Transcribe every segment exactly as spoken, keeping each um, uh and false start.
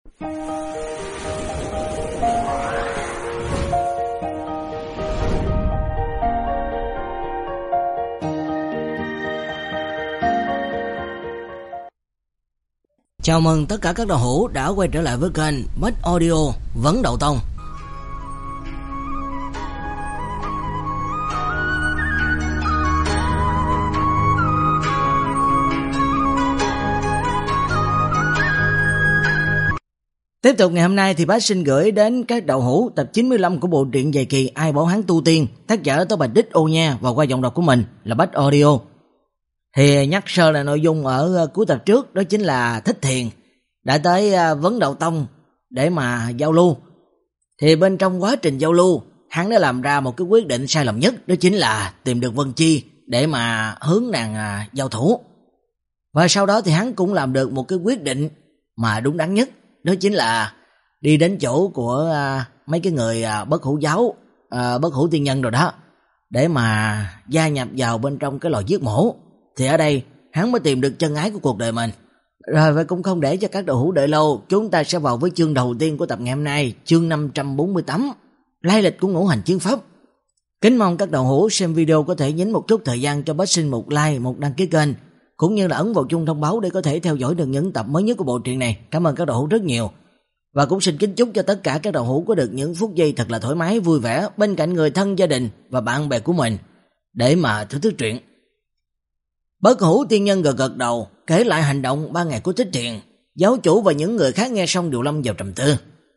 Chào mừng tất cả các đạo hữu đã quay trở lại với kênh Bách Audio Vấn Đậu Tông. Tiếp tục ngày hôm nay thì bác xin gửi đến các đạo hữu tập chín mươi lăm của bộ truyện dài kỳ Ai Bảo Hắn Tu Tiên, tác giả Tố Bạch Đích Ô Nha và qua giọng đọc của mình là Bách Audio. Thì nhắc sơ là nội dung ở cuối tập trước, đó chính là Thích Thiền đã tới Vấn Đậu Tông để mà giao lưu. Thì bên trong quá trình giao lưu, hắn đã làm ra một cái quyết định sai lầm nhất, đó chính là tìm được Vân Chi để mà hướng nàng giao thủ. Và sau đó thì hắn cũng làm được một cái quyết định mà đúng đắn nhất, đó chính là đi đến chỗ của mấy cái người bất hủ giáo, bất hủ tiên nhân rồi đó, để mà gia nhập vào bên trong cái lò giết mổ. Thì ở đây hắn mới tìm được chân ái của cuộc đời mình. Rồi vậy cũng không để cho các đạo hữu đợi lâu, chúng ta sẽ vào với chương đầu tiên của tập ngày hôm nay, chương năm trăm bốn mươi tám, lai lịch của ngũ hành chiến pháp. Kính mong các đạo hữu xem video có thể nhấn một chút thời gian cho bác xin một like, một đăng ký kênh, cũng như là ấn vào chuông thông báo để có thể theo dõi được những tập mới nhất của bộ truyện này. Cảm ơn các đạo hữu rất nhiều. Và cũng xin kính chúc cho tất cả các đạo hữu có được những phút giây thật là thoải mái, vui vẻ bên cạnh người thân, gia đình và bạn bè của mình để mà thưởng thức truyện. Bất hủ tiên nhân gật gật đầu, kể lại hành động ba ngày của Thích Thiền. Giáo chủ và những người khác nghe xong đều lâm vào trầm tư.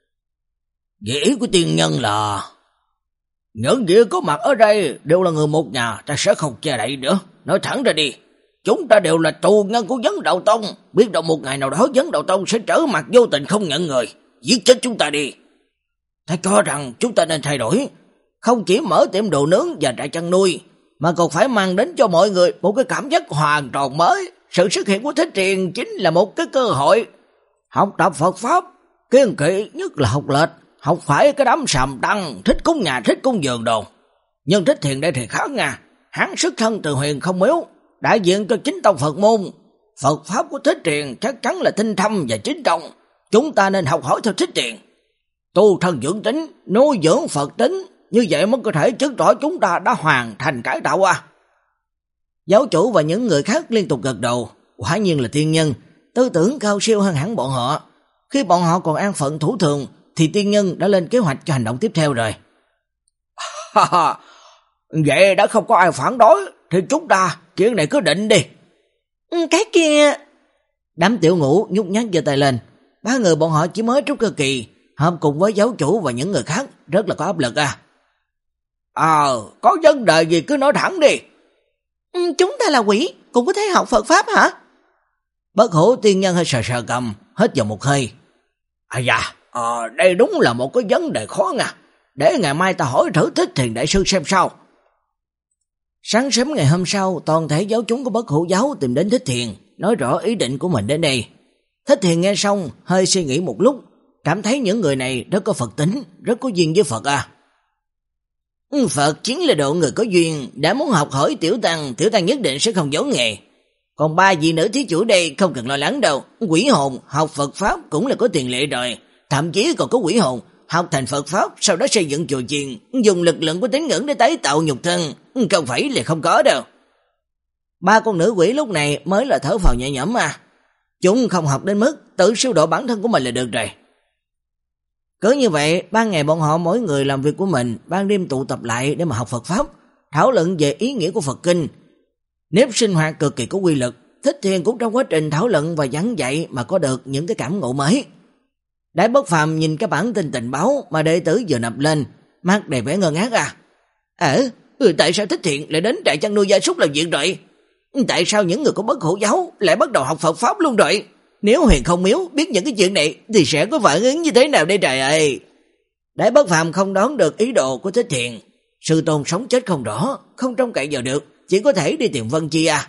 Vậy ý của tiên nhân là những vị có mặt ở đây đều là người một nhà, ta sẽ không che đậy nữa. Nói thẳng ra đi, chúng ta đều là tù nhân của Vấn Đậu Tông, biết đâu một ngày nào đó Vấn Đậu Tông sẽ trở mặt vô tình không nhận người, giết chết chúng ta đi. Ta cho rằng chúng ta nên thay đổi, không chỉ mở tiệm đồ nướng và trại chăn nuôi, mà còn phải mang đến cho mọi người một cái cảm giác hoàn toàn mới. Sự xuất hiện của Thích Thiền chính là một cái cơ hội học tập Phật Pháp, kiên kỵ nhất là học lệch, học phải cái đám sàm đăng, thích cúng nhà, thích cúng giường đồ. Nhưng Thích Thiền đây thì khác nha, hắn xuất thân từ Huyền Không Miếu, đại diện cho chính tông Phật môn. Phật Pháp của Thích Thiền chắc chắn là tinh thâm và chính tông, chúng ta nên học hỏi theo Thích Thiền. Tu thân dưỡng tính, nuôi dưỡng Phật tính, như vậy mới có thể chứng tỏ chúng ta đã hoàn thành cải tạo à. Giáo chủ và những người khác liên tục gật đầu, quả nhiên là tiên nhân, tư tưởng cao siêu hơn hẳn bọn họ. Khi bọn họ còn an phận thủ thường, thì tiên nhân đã lên kế hoạch cho hành động tiếp theo rồi. Vậy đã không có ai phản đối, thì chúng ta chuyện này cứ định đi. Cái kia... Đám tiểu ngũ nhút nhát giơ tay lên. Ba người bọn họ chỉ mới trúc cơ kỳ, hợp cùng với giáo chủ và những người khác rất là có áp lực à. Ờ, à, có vấn đề gì cứ nói thẳng đi. Ừ, chúng ta là quỷ, cũng có thể học Phật Pháp hả? Bất hủ tiên nhân hơi sờ sờ cầm, hít vào một hơi. À dạ, à, đây đúng là một cái vấn đề khó nha. Để ngày mai ta hỏi thử Thích Thiền đại sư xem sao. Sáng sớm ngày hôm sau, toàn thể giáo chúng của Bất hủ giáo tìm đến Thích Thiền, nói rõ ý định của mình đến đây. Thích Thiền nghe xong, hơi suy nghĩ một lúc, cảm thấy những người này rất có Phật tính, rất có duyên với Phật à. Phật chính là độ người có duyên, đã muốn học hỏi tiểu tăng, tiểu tăng nhất định sẽ không giấu nghề. Còn ba vị nữ thí chủ đây không cần lo lắng đâu, quỷ hồn học Phật Pháp cũng là có tiền lệ rồi, thậm chí còn có quỷ hồn học thành Phật Pháp, sau đó xây dựng chùa chiền, dùng lực lượng của tín ngưỡng để tái tạo nhục thân, không phải là không có đâu. Ba con nữ quỷ lúc này mới là thở phào nhẹ nhõm mà. Chúng không học đến mức tự siêu độ bản thân của mình là được rồi. Cứ như vậy, ban ngày bọn họ mỗi người làm việc của mình, ban đêm tụ tập lại để mà học Phật Pháp, thảo luận về ý nghĩa của Phật Kinh. Nếp sinh hoạt cực kỳ có quy lực, Thích Thiền cũng trong quá trình thảo luận và giảng dạy mà có được những cái cảm ngộ mới. Đại Bất Phàm nhìn cái bản tin tình báo mà đệ tử vừa nộp lên, mắt đầy vẻ ngơ ngác à. Ờ, ừ, tại sao Thích Thiền lại đến trại chăn nuôi gia súc làm việc rồi? Tại sao những người của Bất hủ giáo lại bắt đầu học Phật Pháp luôn rồi? Nếu Huyền Không Miếu biết những cái chuyện này thì sẽ có phản ứng như thế nào đây trời ơi? Đại Bất Phàm không đoán được ý đồ của Thích Thiền. Sư tôn sống chết không rõ, không trông cậy vào được, chỉ có thể đi tìm Vân Chi à.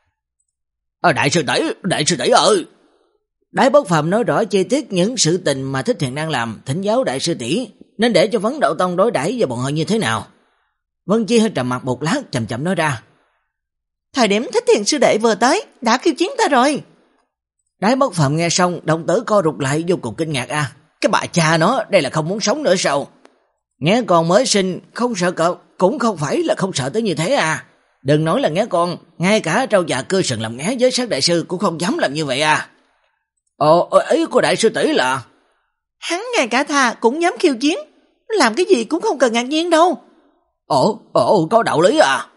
À, đại sư tỷ, đại sư tỷ ơi. Đại Bất Phàm nói rõ chi tiết những sự tình mà Thích Thiền đang làm, thỉnh giáo đại sư tỷ nên để cho Vấn Đậu Tông đối đãi với bọn họ như thế nào. Vân Chi hơi trầm mặt một lát, chậm chậm nói ra. Thời điểm Thích Thiền sư đệ vừa tới, đã kêu chiến ta rồi. Đái Bất Phàm nghe xong, đồng tử co rụt lại vô cùng kinh ngạc a. À, cái bà cha nó, đây là không muốn sống nữa sao? Nghe con mới sinh, không sợ cậu, cũng không phải là không sợ tới như thế à. Đừng nói là nghe con, ngay cả trâu già cưa sừng làm ngé với sát đại sư cũng không dám làm như vậy à. Ồ, ý của đại sư tỷ là... Hắn ngay cả thà cũng dám khiêu chiến, làm cái gì cũng không cần ngạc nhiên đâu. Ồ, ồ, có đạo lý à.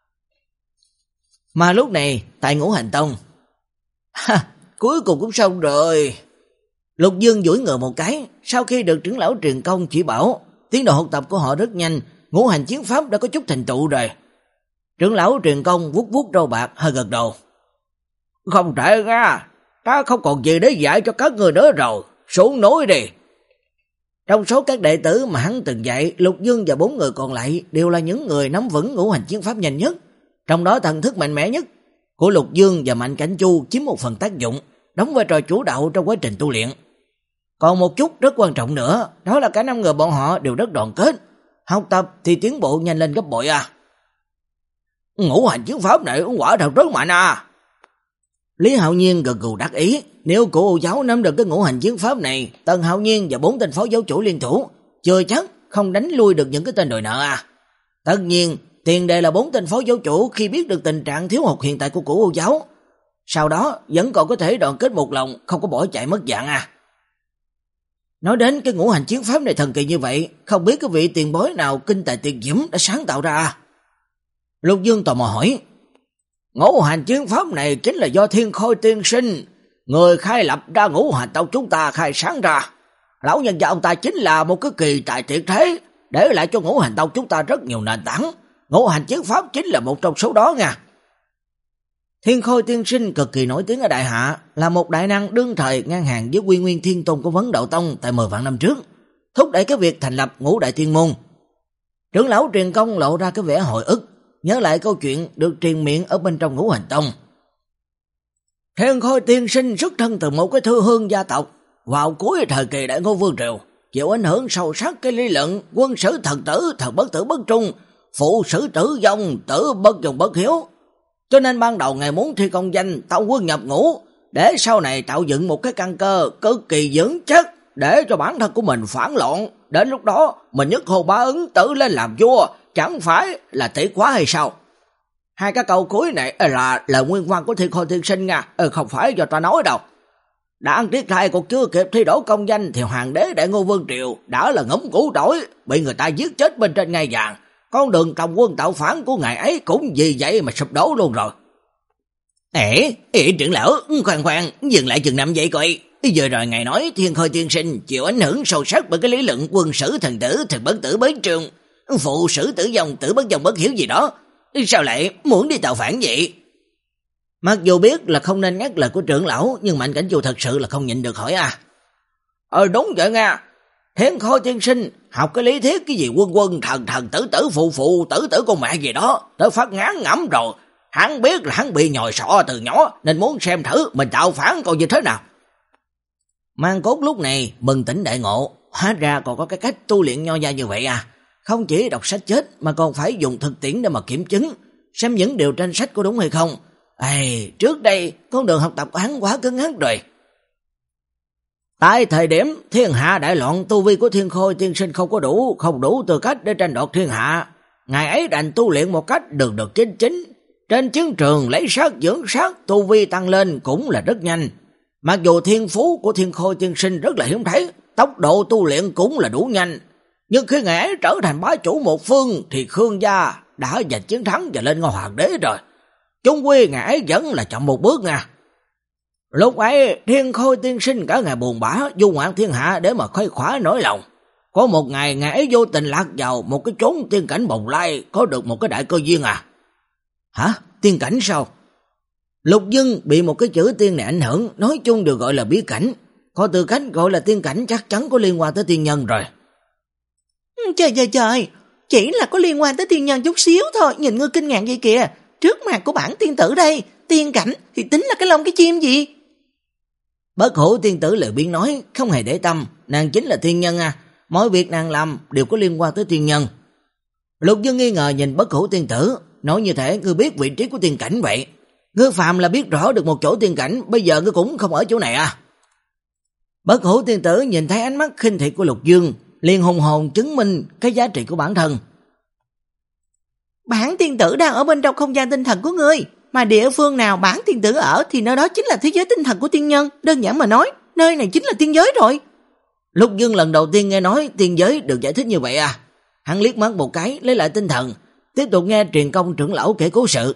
Mà lúc này, tại Ngũ Hành Tông, ha, cuối cùng cũng xong rồi. Lục Dương duỗi ngựa một cái, sau khi được trưởng lão truyền công chỉ bảo, tiến độ học tập của họ rất nhanh, ngũ hành chiến pháp đã có chút thành tựu rồi. Trưởng lão truyền công vuốt vuốt râu bạc, hơi gật đầu. Không thể ra, ta không còn gì để dạy cho các người nữa rồi, xuống núi đi. Trong số các đệ tử mà hắn từng dạy, Lục Dương và bốn người còn lại đều là những người nắm vững ngũ hành chiến pháp nhanh nhất, trong đó thần thức mạnh mẽ nhất của Lục Dương và Mạnh Cảnh Chu chiếm một phần tác dụng, đóng vai trò chủ đạo trong quá trình tu luyện. Còn một chút rất quan trọng nữa, đó là cả năm người bọn họ đều rất đoàn kết, học tập thì tiến bộ nhanh lên gấp bội à. Ngũ hành chiến pháp này quả thật rất mạnh à. Lý Hạo Nhiên gật gù đắc ý, nếu cụ Ô giáo nắm được cái ngũ hành chiến pháp này, Tần Hạo Nhiên và bốn tên phó giáo chủ liên thủ, chưa chắc không đánh lui được những cái tên đòi nợ à. Tất nhiên, tiền đề là bốn tên phó giáo chủ khi biết được tình trạng thiếu hụt hiện tại của cụ Ô giáo, sau đó vẫn còn có thể đoàn kết một lòng, không có bỏ chạy mất dạng à. Nói đến cái ngũ hành chiến pháp này thần kỳ như vậy, không biết cái vị tiền bối nào kinh tài tuyệt diễm đã sáng tạo ra à? Lục Dương tò mò hỏi. Ngũ hành chiến pháp này chính là do Thiên Khôi tiên sinh, người khai lập ra ngũ hành tông chúng ta khai sáng ra. Lão nhân gia ông ta chính là một cái kỳ tài tuyệt thế, để lại cho ngũ hành tông chúng ta rất nhiều nền tảng. Ngũ hành chiến pháp chính là một trong số đó nha. Thiên Khôi tiên sinh cực kỳ nổi tiếng ở Đại Hạ, là một đại năng đương thời ngang hàng với Quy Nguyên Thiên Tôn của Vấn Đạo Tông tại mười vạn năm trước, thúc đẩy cái việc thành lập ngũ đại tiên môn. Trưởng lão truyền công lộ ra cái vẻ hồi ức, nhớ lại câu chuyện được truyền miệng ở bên trong ngũ hành tông. Thiên Khôi tiên sinh xuất thân từ một cái thư hương gia tộc, vào cuối thời kỳ Đại Ngô Vương Triều, chịu ảnh hưởng sâu sắc cái lý luận quân sử thần tử, thần bất tử bất trung, phụ sử tử vong, tử bất dùng bất hiếu. Cho nên ban đầu ngài muốn thi công danh tông quân nhập ngũ, để sau này tạo dựng một cái căn cơ cực kỳ vững chắc để cho bản thân của mình phản loạn. Đến lúc đó mình nhất hồ bá ứng tử lên làm vua, chẳng phải là tỷ quá hay sao? Hai cái câu cuối này là là nguyên văn của Thiên Khôi tiên sinh nha, ừ, không phải do ta nói đâu. Đáng tiếc thay còn chưa kịp thi đỗ công danh thì hoàng đế Đại Ngô Vương Triều đã là ngấm củ tỏi, bị người ta giết chết bên trên ngai vàng. Con đường trồng quân tạo phản của ngài ấy cũng vì vậy mà sụp đổ luôn rồi. Ê, ê trưởng lão, khoan khoan, dừng lại chừng năm vậy coi. Giờ rồi ngài nói Thiên Khôi tiên sinh chịu ảnh hưởng sâu sắc bởi cái lý luận quân sử thần tử, thần bất tử bất trung, phụ sử tử vong, tử bất vong bất hiếu gì đó. Sao lại muốn đi tạo phản vậy? Mặc dù biết là không nên nhắc lời của trưởng lão, nhưng Mạnh Cảnh Chu thật sự là không nhịn được hỏi à. Ờ đúng vậy nha. Thiên Khôi tiên sinh học cái lý thuyết cái gì quân quân thần thần tử tử phụ phụ tử tử con mẹ gì đó, tới phát ngán ngẩm rồi. Hắn biết là hắn bị nhồi sọ từ nhỏ, nên muốn xem thử mình tạo phản coi như thế nào. Mang Cốt lúc này mừng tỉnh đại ngộ, hóa ra còn có cái cách tu luyện nho nhã như vậy à. Không chỉ đọc sách chết mà còn phải dùng thực tiễn để mà kiểm chứng, xem những điều trên sách có đúng hay không. Ê, trước đây con đường học tập của hắn quá cứng ngắc rồi. Tại thời điểm thiên hạ đại loạn, tu vi của Thiên Khôi tiên sinh không có đủ, không đủ tư cách để tranh đoạt thiên hạ. Ngài ấy đành tu luyện một cách đường được chính chính. Trên chiến trường lấy sát dưỡng sát, tu vi tăng lên cũng là rất nhanh. Mặc dù thiên phú của Thiên Khôi tiên sinh rất là hiếm thấy, tốc độ tu luyện cũng là đủ nhanh. Nhưng khi ngài ấy trở thành bá chủ một phương thì Khương gia đã giành chiến thắng và lên ngôi hoàng đế rồi. Chung quy ngài ấy vẫn là chậm một bước nha. Lúc ấy Thiên Khôi tiên sinh cả ngày buồn bã du ngoạn thiên hạ để mà khuây khỏa nỗi lòng. Có một ngày ngài ấy vô tình lạc vào một cái chốn tiên cảnh bồng lai, có được một cái đại cơ duyên à. Hả? Tiên cảnh sao? Lục Dương bị một cái chữ tiên này ảnh hưởng, nói chung đều gọi là bí cảnh. Có tư cách gọi là tiên cảnh chắc chắn có liên quan tới tiên nhân rồi. Trời trời trời, chỉ là có liên quan tới tiên nhân chút xíu thôi, nhìn ngươi kinh ngạc vậy kìa. Trước mặt của bản tiên tử đây, tiên cảnh thì tính là cái lông cái chim gì? Bất Hủ tiên tử lời biến nói, không hề để tâm, nàng chính là tiên nhân à, mọi việc nàng làm đều có liên quan tới tiên nhân. Lục Dương nghi ngờ nhìn Bất Hủ tiên tử, nói như thế ngươi biết vị trí của tiên cảnh vậy. Ngươi phàm là biết rõ được một chỗ tiên cảnh, bây giờ ngươi cũng không ở chỗ này à? Bất Hủ tiên tử nhìn thấy ánh mắt khinh thị của Lục Dương, liền hùng hồn chứng minh cái giá trị của bản thân. Bản tiên tử đang ở bên trong không gian tinh thần của ngươi, mà địa phương nào bản tiên tử ở thì nơi đó chính là thế giới tinh thần của tiên nhân, đơn giản mà nói, nơi này chính là tiên giới rồi. Lục Dương lần đầu tiên nghe nói tiên giới được giải thích như vậy à? Hắn liếc mắt một cái, lấy lại tinh thần, tiếp tục nghe truyền công trưởng lão kể cố sự.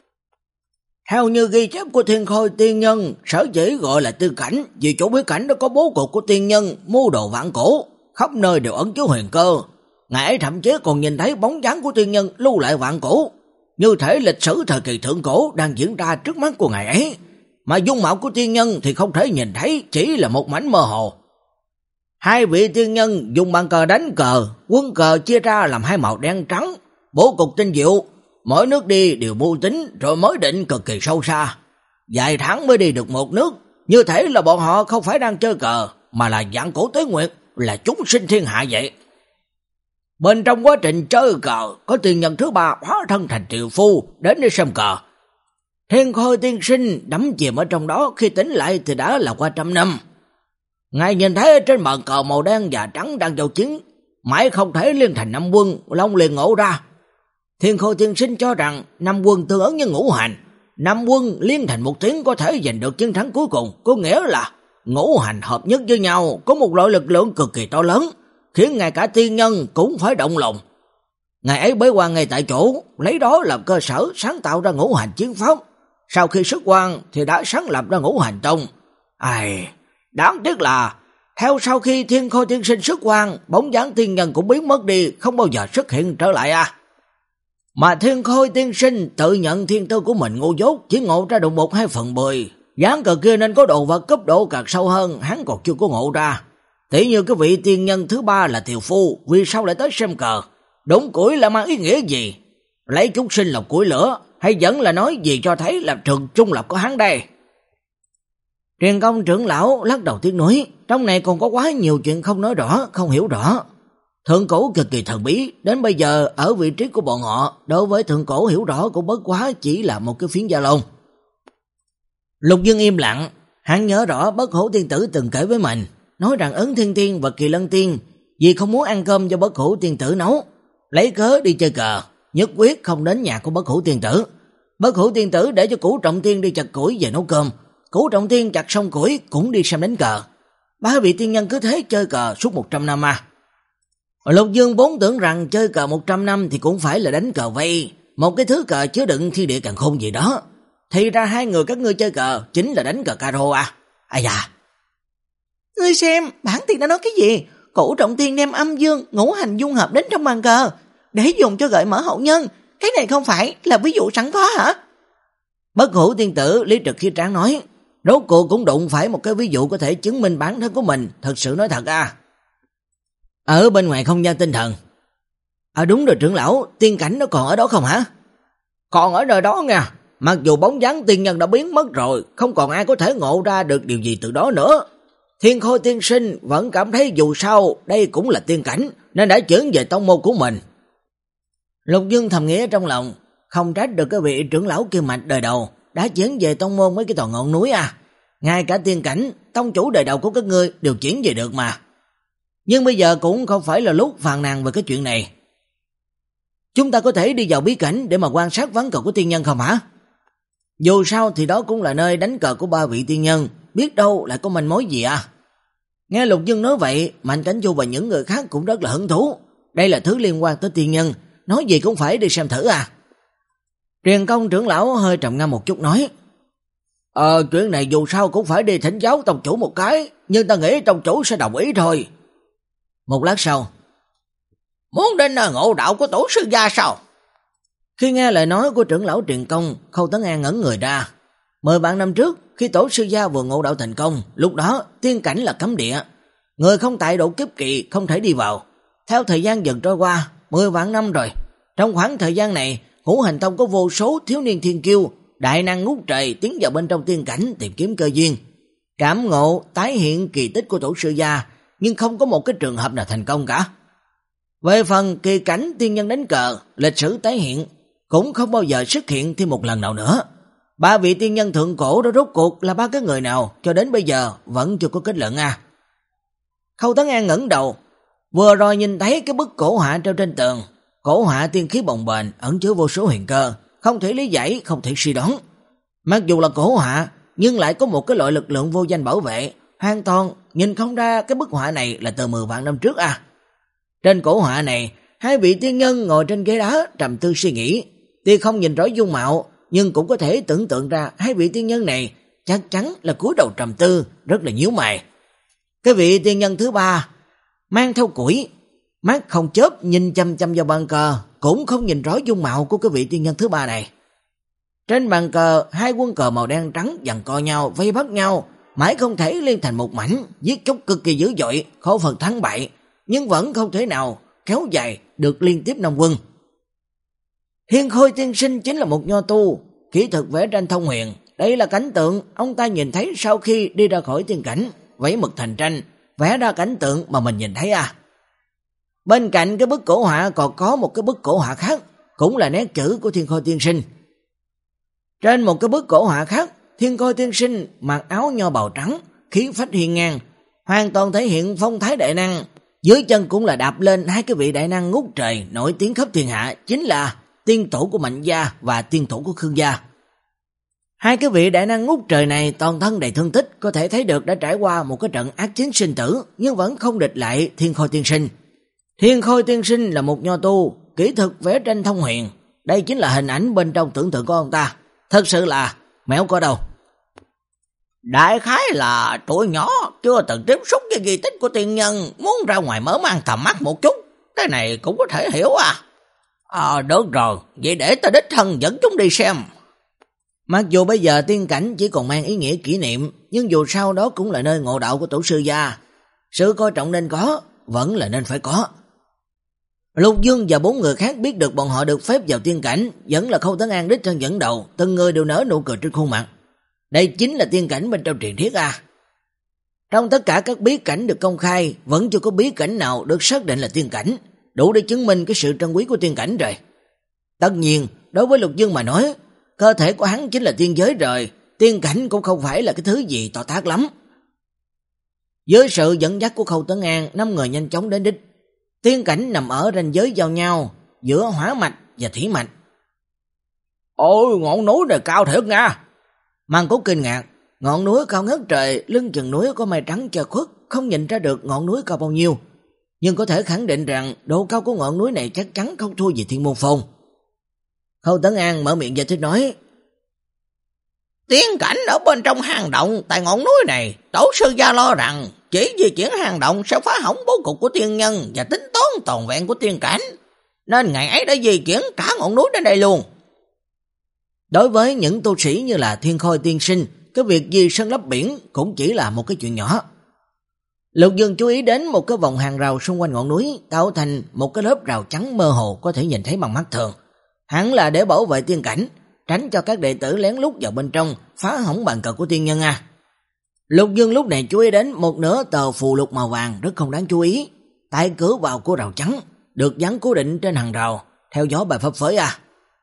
Theo như ghi chép của Thiên Khôi tiên nhân, sở dĩ gọi là tiên cảnh, vì chỗ bí cảnh đó có bố cục của tiên nhân, mưu đồ vạn cổ, khắp nơi đều ẩn chứa huyền cơ. Ngài ấy thậm chí còn nhìn thấy bóng dáng của tiên nhân lưu lại vạn cổ, như thể lịch sử thời kỳ thượng cổ đang diễn ra trước mắt của ngài ấy, mà dung mạo của tiên nhân thì không thể nhìn thấy, chỉ là một mảnh mơ hồ. Hai vị tiên nhân dùng bàn cờ đánh cờ, quân cờ chia ra làm hai màu đen trắng, bố cục tinh diệu, mỗi nước đi đều mưu tính rồi mới định cực kỳ sâu xa. Vài tháng mới đi được một nước, như thể là bọn họ không phải đang chơi cờ, mà là vạn cổ tuế nguyệt, là chúng sinh thiên hạ vậy. Bên trong quá trình chơi cờ, có tiên nhân thứ ba hóa thân thành triệu phu đến để xem cờ. Thiên Khôi tiên sinh đắm chìm ở trong đó, khi tỉnh lại thì đã là qua trăm năm. Ngài nhìn thấy trên bàn cờ màu đen và trắng đang giao chiến, mãi không thể liên thành năm quân, Long liền ngộ ra. Thiên Khôi tiên sinh cho rằng năm quân tương ứng với ngũ hành, năm quân liên thành một tiếng có thể giành được chiến thắng cuối cùng, có nghĩa là ngũ hành hợp nhất với nhau, có một loại lực lượng cực kỳ to lớn, khiến ngay cả tiên nhân cũng phải động lòng. Ngài ấy bế quan ngay tại chỗ, lấy đó làm cơ sở sáng tạo ra ngũ hành chiến pháp. Sau khi xuất quan thì đã sáng lập ra ngũ hành tông. Ai, đáng tiếc là theo sau khi Thiên Khôi tiên sinh xuất quan, bóng dáng tiên nhân cũng biến mất đi, không bao giờ xuất hiện trở lại à. Mà Thiên Khôi tiên sinh tự nhận thiên tư của mình ngu dốt, chỉ ngộ ra được một hai phần mười. Dáng cờ kia nên có đồ vật cấp độ càng sâu hơn, hắn còn chưa có ngộ ra. Tỷ như cái vị tiên nhân thứ ba là Tiều Phu, vì sao lại tới xem cờ? Đốn củi là mang ý nghĩa gì? Lấy chúng sinh làm củi lửa, hay vẫn là nói gì cho thấy là trường trung lập của hắn đây? Truyền công trưởng lão lắc đầu tiếng nói, trong này còn có quá nhiều chuyện không nói rõ, không hiểu rõ. Thượng cổ cực kỳ thần bí, đến bây giờ ở vị trí của bọn họ, đối với thượng cổ hiểu rõ cũng bất quá chỉ là một cái phiến da lông. Lục Dương im lặng, hắn nhớ rõ Bất Hủ tiên tử từng kể với mình, nói rằng Ấn Thiên Tiên và Kỳ Lân Tiên vì không muốn ăn cơm do Bất Hủ tiên tử nấu, lấy cớ đi chơi cờ, nhất quyết không đến nhà của Bất Hủ tiên tử. Bất Hủ tiên tử để cho Cửu Trọng Tiên đi chặt củi về nấu cơm, Cửu Trọng Tiên chặt xong củi cũng đi xem đánh cờ. Ba vị tiên nhân cứ thế chơi cờ suốt một trăm năm à. Lục Dương vốn tưởng rằng chơi cờ một trăm năm thì cũng phải là đánh cờ vây, một cái thứ cờ chứa đựng thiên địa càn khôn gì đó. Thì ra hai người các ngươi chơi cờ chính là đánh cờ caro à. Ai da. Ngươi xem, bản tiên đã nói cái gì? Cửu Trọng Tiên đem âm dương, ngũ hành dung hợp đến trong bàn cờ, để dùng cho gợi mở hậu nhân. Cái này không phải là ví dụ sẵn có hả? Bất Hủ tiên tử Lý Trực khi tráng nói, rốt cuộc cũng đụng phải một cái ví dụ có thể chứng minh bản thân của mình, thật sự nói thật à. Ở bên ngoài không gian tinh thần. À đúng rồi trưởng lão, tiên cảnh nó còn ở đó không hả? Còn ở nơi đó nha, mặc dù bóng dáng tiên nhân đã biến mất rồi, không còn ai có thể ngộ ra được điều gì từ đó nữa. Thiên Khôi tiên sinh vẫn cảm thấy dù sao đây cũng là tiên cảnh, nên đã chuyển về tông môn của mình. Lục Dương thầm nghĩ trong lòng, không trách được cái vị trưởng lão kia mạnh đời đầu, đã chuyển về tông môn mấy cái tòa ngọn núi à. Ngay cả tiên cảnh, tông chủ đời đầu của các ngươi đều chuyển về được mà. Nhưng bây giờ cũng không phải là lúc phàn nàn về cái chuyện này. Chúng ta có thể đi vào bí cảnh để mà quan sát ván cờ của tiên nhân không hả? Dù sao thì đó cũng là nơi đánh cờ của ba vị tiên nhân, biết đâu lại có manh mối gì à. Nghe Lục Dương nói vậy, Mạnh Cảnh Chu và những người khác cũng rất là hứng thú. Đây là thứ liên quan tới tiên nhân, nói gì cũng phải đi xem thử à. Truyền công trưởng lão hơi trầm ngâm một chút nói, Ờ chuyện này dù sao cũng phải đi thỉnh giáo tông chủ một cái, nhưng ta nghĩ tông chủ sẽ đồng ý thôi. Một lát sau, muốn đến ngộ đạo của tổ sư gia sao? Khi nghe lời nói của trưởng lão Truyền Công, Khâu Tấn An ngẩn người ra. Mười vạn năm trước, khi tổ sư gia vừa ngộ đạo thành công, lúc đó tiên cảnh là cấm địa, người không tại độ kiếp kỳ không thể đi vào. Theo thời gian dần trôi qua, mười vạn năm rồi, trong khoảng thời gian này, Ngũ Hành Tông có vô số thiếu niên thiên kiêu, đại năng ngút trời tiến vào bên trong tiên cảnh tìm kiếm cơ duyên, cảm ngộ tái hiện kỳ tích của tổ sư gia, nhưng không có một cái trường hợp nào thành công cả. Về phần kỳ cảnh tiên nhân đánh cờ, lịch sử tái hiện cũng không bao giờ xuất hiện thêm một lần nào nữa. Ba vị tiên nhân thượng cổ đó rốt cuộc là ba cái người nào, cho đến bây giờ vẫn chưa có kết luận à. Khâu Tấn An ngẩng đầu, vừa rồi nhìn thấy cái bức cổ họa treo trên tường. Cổ họa tiên khí bồng bềnh, ẩn chứa vô số huyền cơ, không thể lý giải, không thể suy đoán. Mặc dù là cổ họa, nhưng lại có một cái loại lực lượng vô danh bảo vệ, hoàn toàn nhìn không ra cái bức họa này là từ mười vạn năm trước à. Trên cổ họa này, hai vị tiên nhân ngồi trên ghế đá trầm tư suy nghĩ, tuy không nhìn rõ dung mạo, nhưng cũng có thể tưởng tượng ra hai vị tiên nhân này chắc chắn là cúi đầu trầm tư, rất là nhíu mày. Cái vị tiên nhân thứ ba mang theo củi, mắt không chớp nhìn chăm chăm vào bàn cờ, cũng không nhìn rõ dung mạo của cái vị tiên nhân thứ ba này. Trên bàn cờ, hai quân cờ màu đen trắng giằng co nhau, vây bắt nhau, mãi không thể liên thành một mảnh, giết chóc cực kỳ dữ dội, khó phần thắng bại, nhưng vẫn không thể nào kéo dài được liên tiếp năm quân. Thiên Khôi tiên sinh chính là một nho tu, kỹ thuật vẽ tranh thông huyền. Đây là cảnh tượng ông ta nhìn thấy sau khi đi ra khỏi tiên cảnh, vẫy mực thành tranh, vẽ ra cảnh tượng mà mình nhìn thấy à. Bên cạnh cái bức cổ họa còn có một cái bức cổ họa khác, cũng là nét chữ của Thiên Khôi tiên sinh. Trên một cái bức cổ họa khác, Thiên Khôi tiên sinh mặc áo nho bào trắng, khí phách hiên ngang, hoàn toàn thể hiện phong thái đại năng. Dưới chân cũng là đạp lên hai cái vị đại năng ngút trời nổi tiếng khắp thiên hạ, chính là tiên tổ của Mạnh gia và tiên tổ của Khương gia. Hai cái vị đại năng ngút trời này toàn thân đầy thương tích, có thể thấy được đã trải qua một cái trận ác chiến sinh tử, nhưng vẫn không địch lại Thiên Khôi tiên sinh. Thiên Khôi tiên sinh là một nho tu, kỹ thuật vẽ tranh thông huyền. Đây chính là hình ảnh bên trong tưởng tượng của ông ta. Thật sự là mẹo có đâu. Đại khái là tuổi nhỏ chưa từng tiếp xúc với di tích của tiên nhân, muốn ra ngoài mở mang tầm mắt một chút. Cái này cũng có thể hiểu à. À được rồi, vậy để ta đích thân dẫn chúng đi xem. Mặc dù bây giờ tiên cảnh chỉ còn mang ý nghĩa kỷ niệm, nhưng dù sao đó cũng là nơi ngộ đạo của tổ sư gia. Sự coi trọng nên có, vẫn là nên phải có. Lục Dương và bốn người khác biết được bọn họ được phép vào tiên cảnh, vẫn là Khâu Tấn An đích thân dẫn đầu, từng người đều nở nụ cười trên khuôn mặt. Đây chính là tiên cảnh bên trong truyền thuyết à. Trong tất cả các bí cảnh được công khai, vẫn chưa có bí cảnh nào được xác định là tiên cảnh, đủ để chứng minh cái sự trân quý của tiên cảnh rồi. Tất nhiên, đối với Lục Dương mà nói, cơ thể của hắn chính là tiên giới rồi, tiên cảnh cũng không phải là cái thứ gì to tát lắm. Với sự dẫn dắt của Khâu Tấn An, năm người nhanh chóng đến đích. Tiên cảnh nằm ở ranh giới giao nhau giữa hỏa mạch và thủy mạch. Ôi, ngọn núi này cao thiệt nha. Mang Cốt kinh ngạc, ngọn núi cao ngất trời, lưng chừng núi có mây trắng che khuất, không nhìn ra được ngọn núi cao bao nhiêu, nhưng có thể khẳng định rằng độ cao của ngọn núi này chắc chắn không thua gì Thiên Môn Phong. Khâu Tấn An mở miệng giải thích nói: tiên cảnh ở bên trong hang động tại ngọn núi này, tổ sư gia lo rằng chỉ di chuyển hang động sẽ phá hỏng bố cục của tiên nhân và tính toán toàn vẹn của tiên cảnh, nên ngày ấy đã di chuyển cả ngọn núi đến đây luôn. Đối với những tu sĩ như là Thiên Khôi tiên sinh, cái việc di sơn lấp biển cũng chỉ là một cái chuyện nhỏ. Lục Dương chú ý đến một cái vòng hàng rào xung quanh ngọn núi, tạo thành một cái lớp rào trắng mơ hồ có thể nhìn thấy bằng mắt thường. Hẳn là để bảo vệ tiên cảnh, tránh cho các đệ tử lén lút vào bên trong phá hỏng bàn cờ của tiên nhân à. Lục Dương lúc này chú ý đến một nửa tờ phù lục màu vàng rất không đáng chú ý, tại cửa vào của rào trắng được dán cố định trên hàng rào, theo gió bài phấp phới à.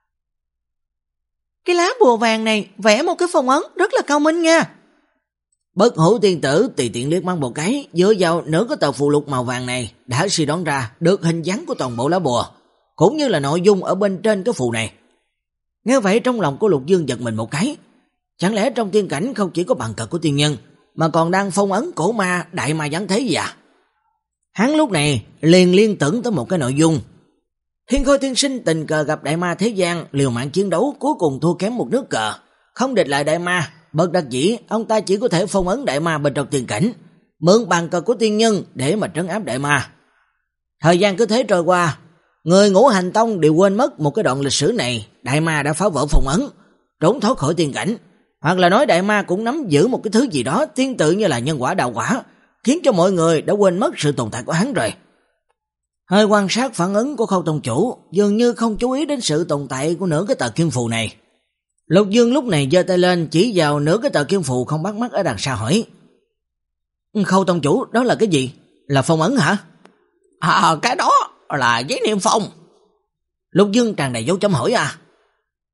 Cái lá bùa vàng này vẽ một cái phong ấn rất là cao minh nha. Bất Hủ tiên tử tùy tiện liếc mắt một cái, dựa vào nửa cái tờ phù lục màu vàng này đã suy đoán ra được hình dáng của toàn bộ lá bùa, cũng như là nội dung ở bên trên cái phù này. Nghe vậy trong lòng của Lục Dương giật mình một cái, chẳng lẽ trong tiên cảnh không chỉ có bàn cờ của tiên nhân, mà còn đang phong ấn cổ ma đại ma giáng thế gì à? Hắn lúc này liền liên tưởng tới một cái nội dung. Thiên Khôi tiên sinh tình cờ gặp đại ma thế gian, liều mạng chiến đấu, cuối cùng thua kém một nước cờ, không địch lại đại ma. Bất đắc dĩ, ông ta chỉ có thể phong ấn đại ma bên trong tiên cảnh, mượn bàn cờ của tiên nhân để mà trấn áp đại ma. Thời gian cứ thế trôi qua, người Ngũ Hành Tông đều quên mất một cái đoạn lịch sử này. Đại ma đã phá vỡ phong ấn, trốn thoát khỏi tiên cảnh, hoặc là nói đại ma cũng nắm giữ một cái thứ gì đó tương tự như là nhân quả đạo quả, khiến cho mọi người đã quên mất sự tồn tại của hắn rồi. Hơi quan sát phản ứng của Khâu tông chủ, dường như không chú ý đến sự tồn tại của nửa cái tờ kim phù này. Lục Dương lúc này giơ tay lên chỉ vào nửa cái tờ kim phù không bắt mắt ở đằng xa hỏi: Khâu tông chủ, đó là cái gì? Là phong ấn hả? À, cái đó là giấy niệm phong. Lục Dương tràn đầy dấu chấm hỏi à.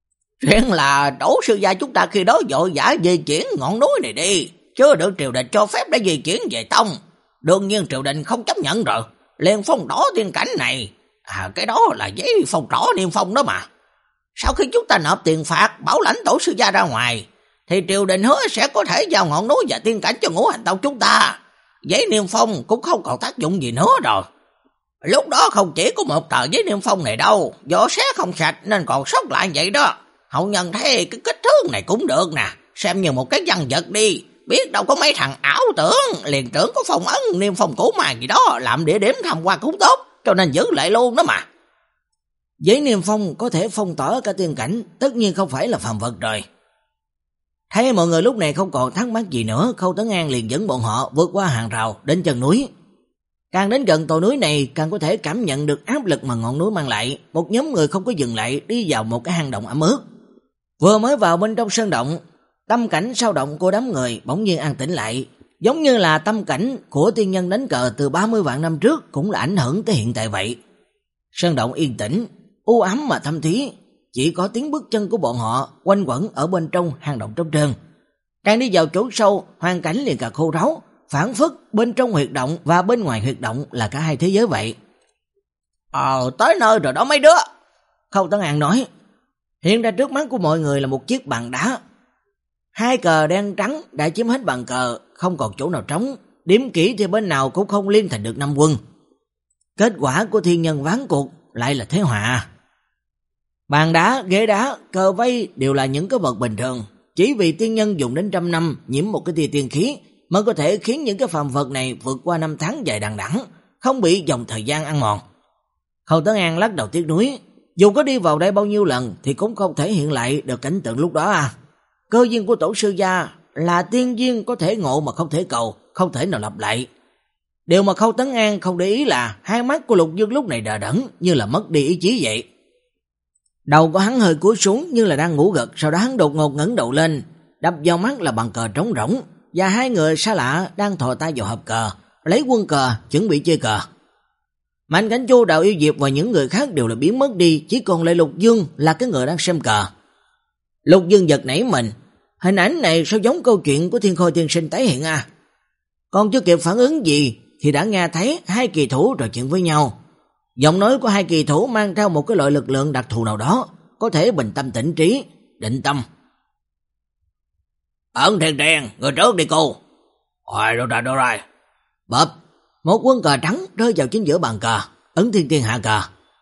Chuyện là tổ sư gia chúng ta khi đó vội vã di chuyển ngọn núi này đi, chưa được triều đình cho phép để di chuyển về tông. Đương nhiên triều đình không chấp nhận rồi, liền phong tỏa tiên cảnh này. À, cái đó là giấy phong tỏa niêm phong đó mà. Sau khi chúng ta nộp tiền phạt bảo lãnh tổ sư gia ra ngoài, thì triều đình hứa sẽ có thể giao ngọn núi và tiên cảnh cho Ngũ Hành Tông chúng ta. Giấy niêm phong cũng không còn tác dụng gì nữa rồi. Lúc đó không chỉ có một tờ giấy niêm phong này đâu, do xé không sạch nên còn sót lại vậy đó. Hậu nhân thấy cái kích thước này cũng được nè, xem như một cái văn vật đi. Biết đâu có mấy thằng ảo tưởng, liền tưởng có phong ấn niêm phong cũ màng gì đó, làm địa điểm tham quan cũng tốt, cho nên giữ lại luôn đó mà. Giấy niêm phong có thể phong tỏa cả tiên cảnh, tất nhiên không phải là phàm vật rồi. Thấy mọi người lúc này không còn thắc mắc gì nữa, Khâu Tấn An liền dẫn bọn họ vượt qua hàng rào đến chân núi. Càng đến gần tòa núi này, càng có thể cảm nhận được áp lực mà ngọn núi mang lại. Một nhóm người không có dừng lại, đi vào một cái hang động ẩm ướt. Vừa mới vào bên trong sơn động, tâm cảnh sao động của đám người bỗng nhiên an tĩnh lại, giống như là tâm cảnh của tiên nhân đánh cờ từ ba mươi vạn năm trước cũng là ảnh hưởng tới hiện tại vậy. Sơn động yên tĩnh, u ám mà thâm thúy, chỉ có tiếng bước chân của bọn họ quanh quẩn ở bên trong hang động trống trơn. Càng đi vào chỗ sâu, hoàn cảnh liền càng khô ráo, phản phất bên trong huyệt động và bên ngoài huyệt động là cả hai thế giới vậy. Ờ, tới nơi rồi đó mấy đứa. Khâu Tấn An nói. Hiện ra trước mắt của mọi người là một chiếc bàn đá. Hai cờ đen trắng đã chiếm hết bàn cờ, không còn chỗ nào trống, điểm kỹ thì bên nào cũng không liên thành được năm quân. Kết quả của thiên nhân ván cuộc lại là thế họa. Bàn đá, ghế đá, cờ vây đều là những cái vật bình thường, chỉ vì tiên nhân dùng đến trăm năm nhiễm một cái tia tiên khí mới có thể khiến những cái phàm vật này vượt qua năm tháng dài đằng đẵng, không bị dòng thời gian ăn mòn. Khâu Tấn An lắc đầu tiếc nuối, dù có đi vào đây bao nhiêu lần thì cũng không thể hiện lại được cảnh tượng lúc đó à. Cơ duyên của tổ sư gia là tiên duyên có thể ngộ mà không thể cầu, không thể nào lặp lại. Điều mà Khâu Tấn An không để ý là hai mắt của Lục Dương lúc này đờ đẫn như là mất đi ý chí vậy. Đầu của hắn hơi cúi xuống như là đang ngủ gật, sau đó hắn đột ngột ngẩng đầu lên, đập vào mắt là bàn cờ trống rỗng và hai người xa lạ đang thò tay vào hộp cờ, lấy quân cờ chuẩn bị chơi cờ. Mạnh Cảnh Chu, Đào Yêu Diệp và những người khác đều là biến mất đi, chỉ còn lại Lục Dương là cái người đang xem cờ. Lục Dương giật nảy mình, hình ảnh này sao giống câu chuyện của Thiên Khôi tiên sinh tái hiện à. Còn chưa kịp phản ứng gì thì đã nghe thấy hai kỳ thủ trò chuyện với nhau. Giọng nói của hai kỳ thủ mang theo một cái loại lực lượng đặc thù nào đó, có thể bình tâm tĩnh trí, định tâm. Ẩn Thiên Tiên, người trước đi cô. Rồi, đâu rồi, đâu rồi. Bập, một quân cờ trắng rơi vào chính giữa bàn cờ, Ẩn Thiên Tiên hạ cờ.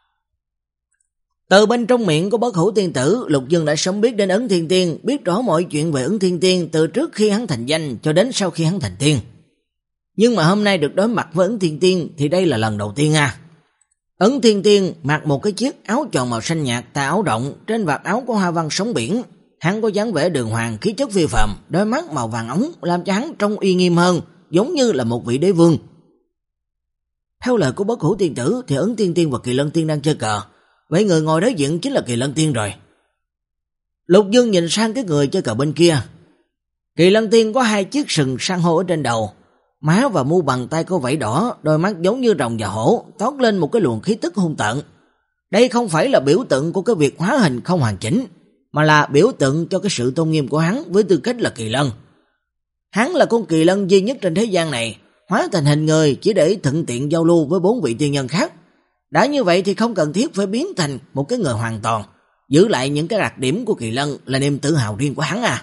Từ bên trong miệng của Bất Hủ Tiên Tử, Lục Dương đã sớm biết đến Ẩn Thiên Tiên, biết rõ mọi chuyện về Ẩn Thiên Tiên từ trước khi hắn thành danh cho đến sau khi hắn thành tiên. Nhưng mà hôm nay được đối mặt với Ẩn Thiên Tiên thì đây là lần đầu tiên à. Ẩn Thiên Tiên mặc một cái chiếc áo tròn màu xanh nhạt, tà áo rộng, trên vạt áo có hoa văn sóng biển. Hắn có dáng vẻ đường hoàng, khí chất phi phàm, đôi mắt màu vàng ống làm cho hắn trông uy nghiêm hơn, giống như là một vị đế vương. Theo lời của Bất Hủ Tiên Tử thì Ẩn Thiên Tiên và Kỳ Lân Tiên đang chơi cờ, vậy người ngồi đối diện chính là Kỳ Lân Tiên rồi. Lục Dương nhìn sang cái người chơi cờ bên kia. Kỳ Lân Tiên có hai chiếc sừng san hô ở trên đầu, má và mu bàn tay có vảy đỏ, đôi mắt giống như rồng và hổ, toát lên một cái luồng khí tức hung tợn. Đây không phải là biểu tượng của cái việc hóa hình không hoàn chỉnh, mà là biểu tượng cho cái sự tôn nghiêm của hắn với tư cách là kỳ lân. Hắn là con kỳ lân duy nhất trên thế gian này, hóa thành hình người chỉ để thuận tiện giao lưu với bốn vị tiên nhân khác. Đã như vậy thì không cần thiết phải biến thành một cái người hoàn toàn, giữ lại những cái đặc điểm của kỳ lân là niềm tự hào riêng của hắn à.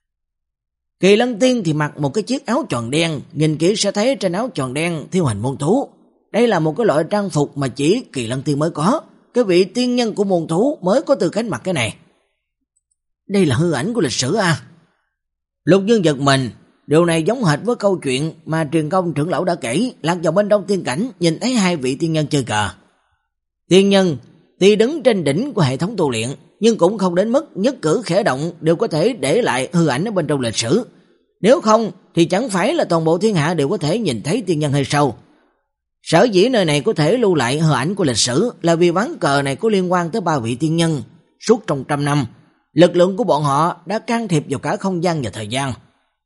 Kỳ Lân Tiên thì mặc một cái chiếc áo tròn đen, nhìn kỹ sẽ thấy trên áo tròn đen thiêu hình môn thú. Đây là một cái loại trang phục mà chỉ Kỳ Lân Tiên mới có, cái vị tiên nhân của môn thú mới có tư cách mặc cái này. Đây là hư ảnh của lịch sử à? Lục Dương giật mình, điều này giống hệt với câu chuyện mà Truyền Công trưởng lão đã kể, lạc vào bên trong tiên cảnh nhìn thấy hai vị tiên nhân chơi cờ. Tiên nhân tuy đứng trên đỉnh của hệ thống tu luyện, nhưng cũng không đến mức nhất cử khẽ động đều có thể để lại hư ảnh ở bên trong lịch sử. Nếu không thì chẳng phải là toàn bộ thiên hạ đều có thể nhìn thấy tiên nhân hay sao? Sở dĩ nơi này có thể lưu lại hư ảnh của lịch sử là vì ván cờ này có liên quan tới ba vị tiên nhân. Suốt trong trăm năm, lực lượng của bọn họ đã can thiệp vào cả không gian và thời gian.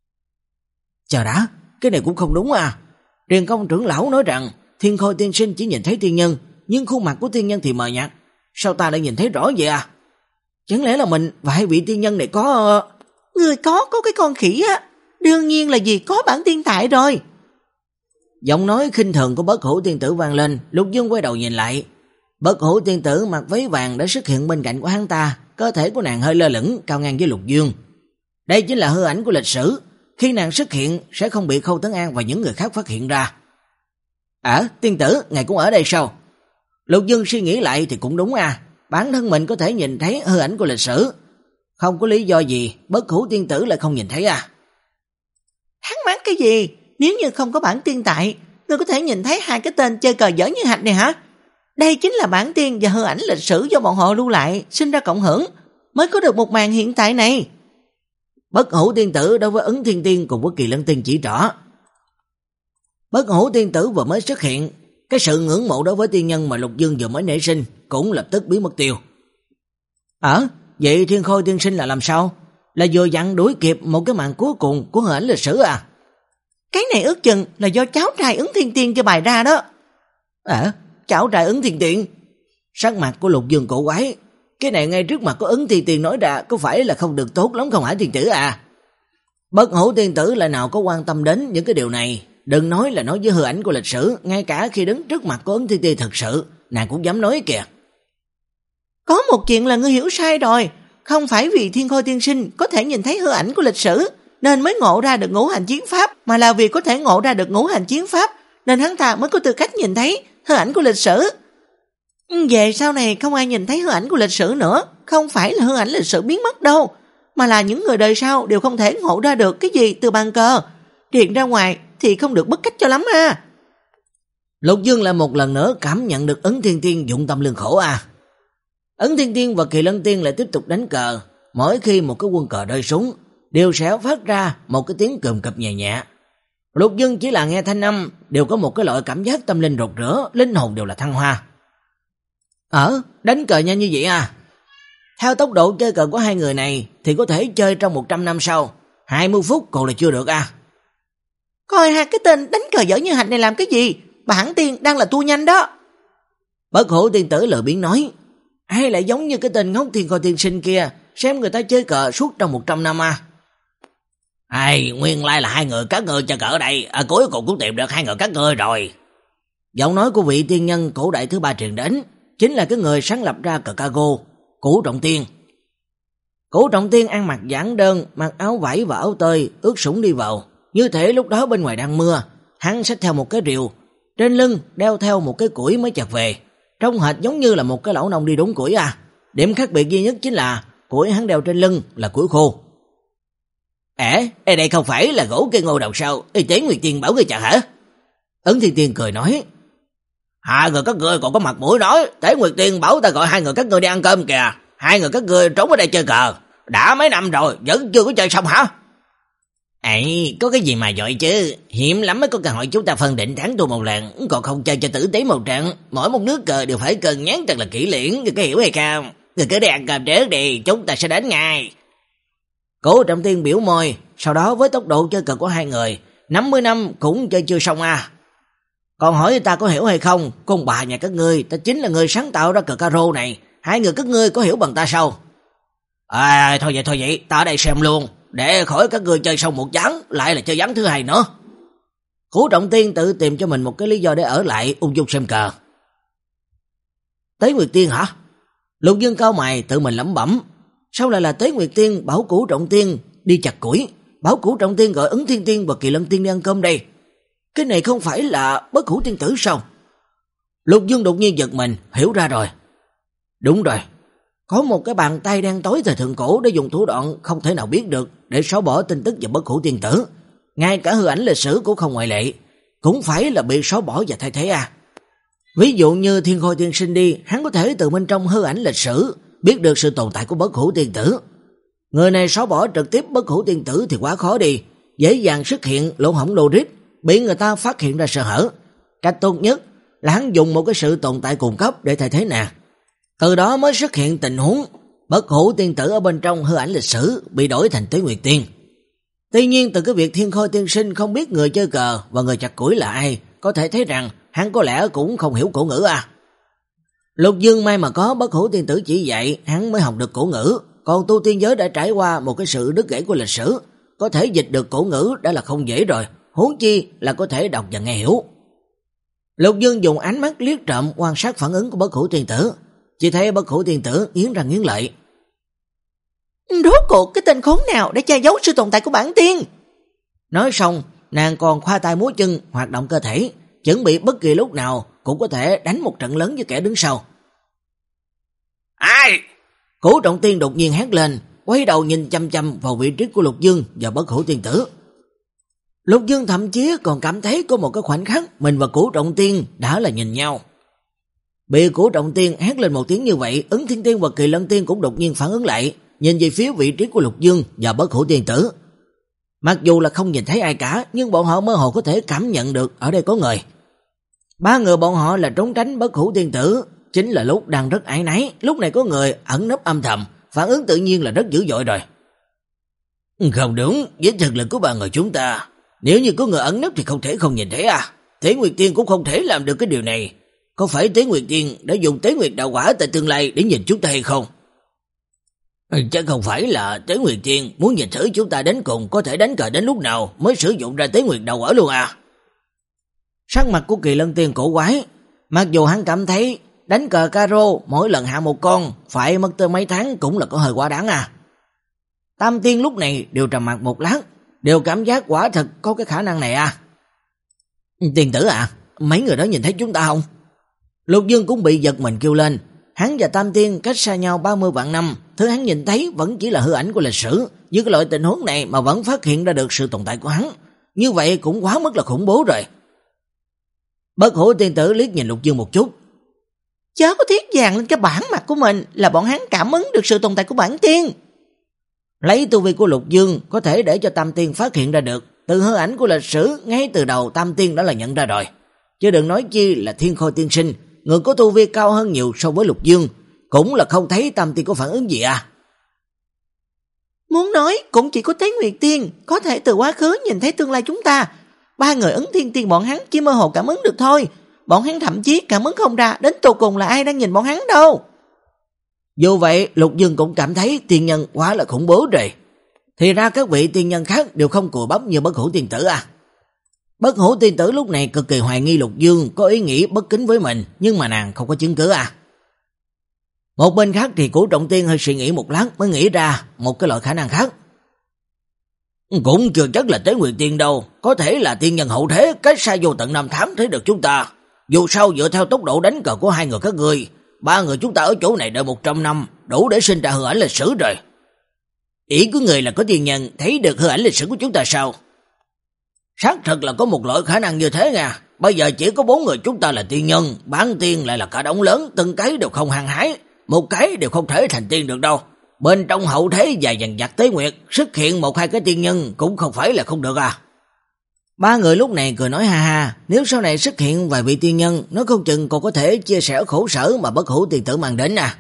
Chờ đã, cái này cũng không đúng à. Truyền Công trưởng lão nói rằng Thiên Khôi tiên sinh chỉ nhìn thấy tiên nhân, nhưng khuôn mặt của tiên nhân thì mờ nhạt. Sao ta lại nhìn thấy rõ vậy à? Chẳng lẽ là mình và hai vị tiên nhân này có... Người có có cái con khỉ á, đương nhiên là vì có bản tiên tại rồi. Giọng nói khinh thường của Bất Hủ tiên tử vang lên, Lục Dương quay đầu nhìn lại. Bất Hủ tiên tử mặc váy vàng đã xuất hiện bên cạnh của hắn ta, cơ thể của nàng hơi lơ lửng cao ngang với Lục Dương. Đây chính là hư ảnh của lịch sử, khi nàng xuất hiện sẽ không bị Khâu Tấn An và những người khác phát hiện ra. À, tiên tử, ngài cũng ở đây sao? Lục Dương suy nghĩ lại thì cũng đúng à, bản thân mình có thể nhìn thấy hư ảnh của lịch sử, không có lý do gì Bất Hủ tiên tử lại không nhìn thấy à? Hắn mắng cái gì? Nếu như không có bản tiên tại, ngươi có thể nhìn thấy hai cái tên chơi cờ dở như hạch này hả? Đây chính là bản tiên và hư ảnh lịch sử do bọn họ lưu lại, sinh ra cộng hưởng, mới có được một màn hiện tại này. Bất Hủ tiên tử đối với Ấn Thiên Tiên cùng với Kỳ Lân Tiên chỉ rõ. Bất Hủ tiên tử vừa mới xuất hiện, cái sự ngưỡng mộ đối với tiên nhân mà Lục Dương vừa mới nảy sinh cũng lập tức biến mất tiêu. Ờ, vậy Thiên Khôi tiên sinh là làm sao? Là vừa dặn đuổi kịp một cái màn cuối cùng của hư ảnh lịch sử à? Cái này ước chừng là do cháu trai Ấn Thiên Tiên cho bài ra đó. À, cháu trai Ấn Thiên Tiên? Sắc mặt của Lục Dương cổ quái. Cái này ngay trước mặt của Ấn Thiên Tiên nói ra có phải là không được tốt lắm không hả tiên tử à? Bất Hủ tiên tử lại nào có quan tâm đến những cái điều này. Đừng nói là nói với hư ảnh của lịch sử, ngay cả khi đứng trước mặt của Ấn Thiên Tiên thật sự, nàng cũng dám nói kìa. Có một chuyện là ngươi hiểu sai rồi, không phải vì Thiên Khôi tiên sinh có thể nhìn thấy hư ảnh của lịch sử nên mới ngộ ra được ngũ hành chiến pháp, mà là vì có thể ngộ ra được ngũ hành chiến pháp nên hắn ta mới có tư cách nhìn thấy hư ảnh của lịch sử. Về sau này không ai nhìn thấy hư ảnh của lịch sử nữa, không phải là hư ảnh lịch sử biến mất đâu, mà là những người đời sau đều không thể ngộ ra được cái gì từ bàn cờ. Hiện ra ngoài thì không được bất cách cho lắm à. Lục Dương lại một lần nữa cảm nhận được Ấn Thiên Tiên dụng tâm lương khổ à. Ấn Thiên Tiên và Kỳ Lân Tiên lại tiếp tục đánh cờ, mỗi khi một cái quân cờ rơi xuống đều sẽ phát ra một cái tiếng cùm cụp nhẹ nhẹ. Lục Dương chỉ là nghe thanh âm đều có một cái loại cảm giác tâm linh rột rửa, linh hồn đều là thăng hoa. Ờ, đánh cờ nhanh như vậy à? Theo tốc độ chơi cờ của hai người này thì có thể chơi trong một trăm năm sau, hai mươi phút còn là chưa được à? Coi hai cái tên đánh cờ dở như hạch này làm cái gì? Bản tiên đang là tua nhanh đó. Bất Hủ tiên tử lười biếng nói, hay lại giống như cái tên ngốc Thiên Khôi tiên sinh kia, xem người ta chơi cờ suốt trong một trăm năm à? Ai, nguyên lai là hai người các ngươi chơi cờ ở đây, à, cuối cùng cũng tìm được hai người các ngươi rồi. Giọng nói của vị tiên nhân cổ đại thứ ba truyền đến, chính là cái người sáng lập ra cờ Cago, Cửu Trọng Tiên. Cửu Trọng Tiên ăn mặc giản đơn, mặc áo vải và áo tơi, ướt sũng đi vào. Như thể lúc đó bên ngoài đang mưa, hắn xách theo một cái rìu, trên lưng đeo theo một cái củi mới chặt về, trông hệt giống như là một cái lão nông đi đốn củi à. Điểm khác biệt duy nhất chính là củi hắn đeo trên lưng là củi khô. Ê, ê đây không phải là gỗ cây ngô đầu sao? Ê, Tế Nguyệt Tiên bảo ngươi chặt hả? Ấn Thiên Tiên cười nói, hai người các ngươi còn có mặt mũi nói, Tế Nguyệt Tiên bảo ta gọi hai người các ngươi đi ăn cơm kìa, hai người các ngươi trốn ở đây chơi cờ, đã mấy năm rồi vẫn chưa có chơi xong hả? Ấy, có cái gì mà giỏi chứ, hiếm lắm mới có cơ hội chúng ta phân định thắng thua một lần, còn không chơi cho tử tế một trận, mỗi một nước cờ đều phải cân nhắc thật là kỹ lưỡng, người có hiểu hay không? Người cứ đi ăn cơm trước đi, chúng ta sẽ đến ngay. Cố Trọng Tiên biểu môi, sau đó với tốc độ chơi cờ của hai người, năm mươi năm cũng chơi chưa xong à. Còn hỏi ta có hiểu hay không, con bà nhà các ngươi, ta chính là người sáng tạo ra cờ caro này, hai người các ngươi có hiểu bằng ta sao? À, thôi vậy thôi vậy, ta ở đây xem luôn, để khỏi các ngươi chơi xong một ván, lại là chơi ván thứ hai nữa. Cố Trọng Tiên tự tìm cho mình một cái lý do để ở lại ung dung xem cờ. Tế Nguyệt Tiên hả? Lục Dương cao mày tự mình lẩm bẩm, sao lại là Tế Nguyệt Tiên bảo Cửu Trọng Tiên đi chặt củi, bảo Cửu Trọng Tiên gọi Ấn Thiên Tiên và Kỳ Lân Tiên đi ăn cơm đây? Cái này không phải là Bất Hủ tiên tử sao? Lục Dương đột nhiên giật mình, hiểu ra rồi. Đúng rồi, có một cái bàn tay đen tối thời thượng cổ để dùng thủ đoạn không thể nào biết được để xóa bỏ tin tức về Bất Hủ tiên tử. Ngay cả hư ảnh lịch sử cũng không ngoại lệ, cũng phải là bị xóa bỏ và thay thế à. Ví dụ như Thiên Khôi tiên sinh đi, hắn có thể từ bên trong hư ảnh lịch sử biết được sự tồn tại của Bất Hủ tiên tử. Người này xóa bỏ trực tiếp Bất Hủ tiên tử thì quá khó đi, dễ dàng xuất hiện lỗ hổng logic, bị người ta phát hiện ra sơ hở. Cách tốt nhất là hắn dùng một cái sự tồn tại cùng cấp để thay thế nè. Từ đó mới xuất hiện tình huống Bất Hủ tiên tử ở bên trong hư ảnh lịch sử bị đổi thành Tế Nguyệt Tiên. Tuy nhiên từ cái việc Thiên Khôi tiên sinh không biết người chơi cờ và người chặt củi là ai, có thể thấy rằng hắn có lẽ cũng không hiểu cổ ngữ à. Lục Dương may mà có Bất Hủ Tiên Tử chỉ dạy, hắn mới học được cổ ngữ, còn tu tiên giới đã trải qua một cái sự đứt gãy của lịch sử, có thể dịch được cổ ngữ đã là không dễ rồi, huống chi là có thể đọc và nghe hiểu. Lục Dương dùng ánh mắt liếc trộm quan sát phản ứng của Bất Hủ Tiên Tử, chỉ thấy Bất Hủ Tiên Tử nghiến răng nghiến lợi. Rốt cuộc cái tên khốn nào để che giấu sự tồn tại của bản tiên? Nói xong, nàng còn khoa tay múa chân hoạt động cơ thể, chuẩn bị bất kỳ lúc nào cũng có thể đánh một trận lớn với kẻ đứng sau. Ai? Cổ Trọng Tiên đột nhiên hét lên, quay đầu nhìn chăm chăm vào vị trí của Lục Dương và Bất Hủ Tiên Tử. Lục Dương thậm chí còn cảm thấy có một cái khoảnh khắc mình và Cổ Trọng Tiên đã là nhìn nhau. Bị Cổ Trọng Tiên hét lên một tiếng như vậy, Ứng Thiên Tiên và Kỳ Lân Tiên cũng đột nhiên phản ứng lại, nhìn về phía vị trí của Lục Dương và Bất Hủ Tiên Tử. Mặc dù là không nhìn thấy ai cả, nhưng bọn họ mơ hồ có thể cảm nhận được ở đây có người. Ba người bọn họ là trốn tránh Bất Hủ Tiên Tử, chính là lúc đang rất áy náy, lúc này có người ẩn nấp âm thầm, phản ứng tự nhiên là rất dữ dội rồi. Không đúng, với thực lực của ba người chúng ta, nếu như có người ẩn nấp thì không thể không nhìn thấy à. Tế Nguyệt Tiên cũng không thể làm được cái điều này. Có phải Tế Nguyệt Tiên đã dùng Tế Nguyệt đạo quả tại tương lai để nhìn chúng ta hay không? Chắc không phải là Tế Nguyệt Tiên muốn nhìn thử chúng ta đến cùng có thể đánh cờ đến lúc nào mới sử dụng ra Tế Nguyệt đạo quả luôn à. Sắc mặt của Kỳ Lân Tiên cổ quái, mặc dù hắn cảm thấy đánh cờ caro mỗi lần hạ một con phải mất tới mấy tháng cũng là có hơi quá đáng à. Tam Tiên lúc này đều trầm mặt một lát, đều cảm giác quả thật có cái khả năng này à. Tiên tử à, mấy người đó nhìn thấy chúng ta không? Lục Dương cũng bị giật mình kêu lên. Hắn và Tam Tiên cách xa nhau ba mươi vạn năm, thứ hắn nhìn thấy vẫn chỉ là hư ảnh của lịch sử, với cái loại tình huống này mà vẫn phát hiện ra được sự tồn tại của hắn, như vậy cũng quá mức là khủng bố rồi. Bất Hủ Tiên Tử liếc nhìn Lục Dương một chút. Chớ có thiết vàng lên cái bản mặt của mình là bọn hắn cảm ứng được sự tồn tại của bản tiên. Lấy tu vi của Lục Dương có thể để cho Tam Tiên phát hiện ra được, từ hư ảnh của lịch sử ngay từ đầu Tam Tiên đã là nhận ra rồi. Chứ đừng nói chi là Thiên Khôi Tiên Sinh, người có tu vi cao hơn nhiều so với Lục Dương, cũng là không thấy Tam Tiên có phản ứng gì à. Muốn nói cũng chỉ có Tế Nguyệt Tiên có thể từ quá khứ nhìn thấy tương lai chúng ta. Ba người Ấn Thiên Tiên bọn hắn chỉ mơ hồ cảm ứng được thôi. Bọn hắn thậm chí cảm ứng không ra đến tột cùng là ai đang nhìn bọn hắn đâu. Dù vậy Lục Dương cũng cảm thấy tiên nhân quá là khủng bố rồi. Thì ra các vị tiên nhân khác đều không cùi bắp như Bất Hủ Tiên Tử à. Bất Hủ Tiên Tử lúc này cực kỳ hoài nghi Lục Dương có ý nghĩ bất kính với mình, nhưng mà nàng không có chứng cứ à. Một bên khác thì Cổ Trọng Tiên hơi suy nghĩ một lát mới nghĩ ra một cái loại khả năng khác. Cũng chưa chắc là Tế Nguyệt Tiên đâu, có thể là tiên nhân hậu thế cách xa vô tận năm tháng thấy được chúng ta. Dù sao dựa theo tốc độ đánh cờ của hai người các ngươi, ba người chúng ta ở chỗ này đợi một trăm năm, đủ để sinh ra hư ảnh lịch sử rồi. Ý của người là có tiên nhân thấy được hư ảnh lịch sử của chúng ta sao? Xác thật là có một loại khả năng như thế nha. Bây giờ chỉ có bốn người chúng ta là tiên nhân, bản tiên lại là cả đống lớn, từng cái đều không hăng hái, một cái đều không thể thành tiên được đâu. Bên trong hậu thế dài dằng dặc Tế Nguyệt, xuất hiện một hai cái tiên nhân cũng không phải là không được à. Ba người lúc này cười nói ha ha, nếu sau này xuất hiện vài vị tiên nhân, nó không chừng còn có thể chia sẻ khổ sở mà Bất Hủ Tiên Tử mang đến à.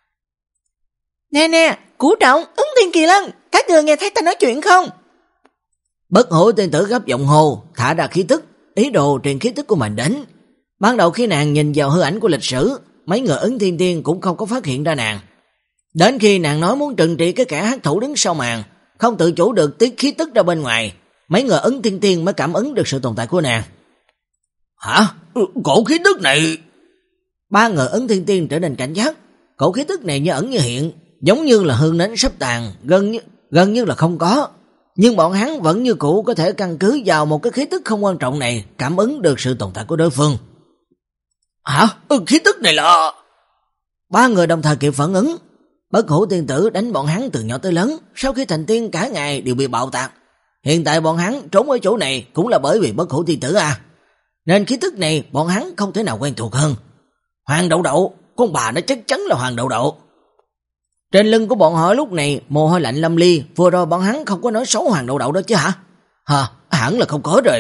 Nè nè, Củ Trọng, Ứng Thiên Kỳ Lân, các người nghe thấy ta nói chuyện không? Bất Hủ Tiên Tử gấp giọng hô, thả ra khí tức, ý đồ truyền khí tức của mình đến. Ban đầu khi nàng nhìn vào hư ảnh của lịch sử, mấy người Ứng Thiên Tiên cũng không có phát hiện ra nàng. Đến khi nàng nói muốn trừng trị cái kẻ hắc thủ đứng sau màn, không tự chủ được tiết khí tức ra bên ngoài, mấy người Ứng Thiên Tiên mới cảm ứng được sự tồn tại của nàng. Hả? Cổ khí tức này... Ba người Ứng Thiên Tiên trở nên cảnh giác, cổ khí tức này như ẩn như hiện, giống như là hương nến sắp tàn, gần như, gần như là không có. Nhưng bọn hắn vẫn như cũ có thể căn cứ vào một cái khí tức không quan trọng này cảm ứng được sự tồn tại của đối phương. Hả? Ừ, khí tức này là... Ba người đồng thời kịp phản ứng. Bất Hủ Tiên Tử đánh bọn hắn từ nhỏ tới lớn, sau khi thành tiên cả ngày đều bị bạo tạc. Hiện tại bọn hắn trốn ở chỗ này cũng là bởi vì Bất Hủ Tiên Tử à. Nên khí tức này bọn hắn không thể nào quen thuộc hơn. Hoàng Đậu Đậu, con bà nó chắc chắn là Hoàng Đậu Đậu. Trên lưng của bọn họ lúc này mồ hôi lạnh lâm ly, vừa rồi bọn hắn không có nói xấu Hoàng Đậu Đậu đó chứ hả? Hả, hẳn là không có rồi.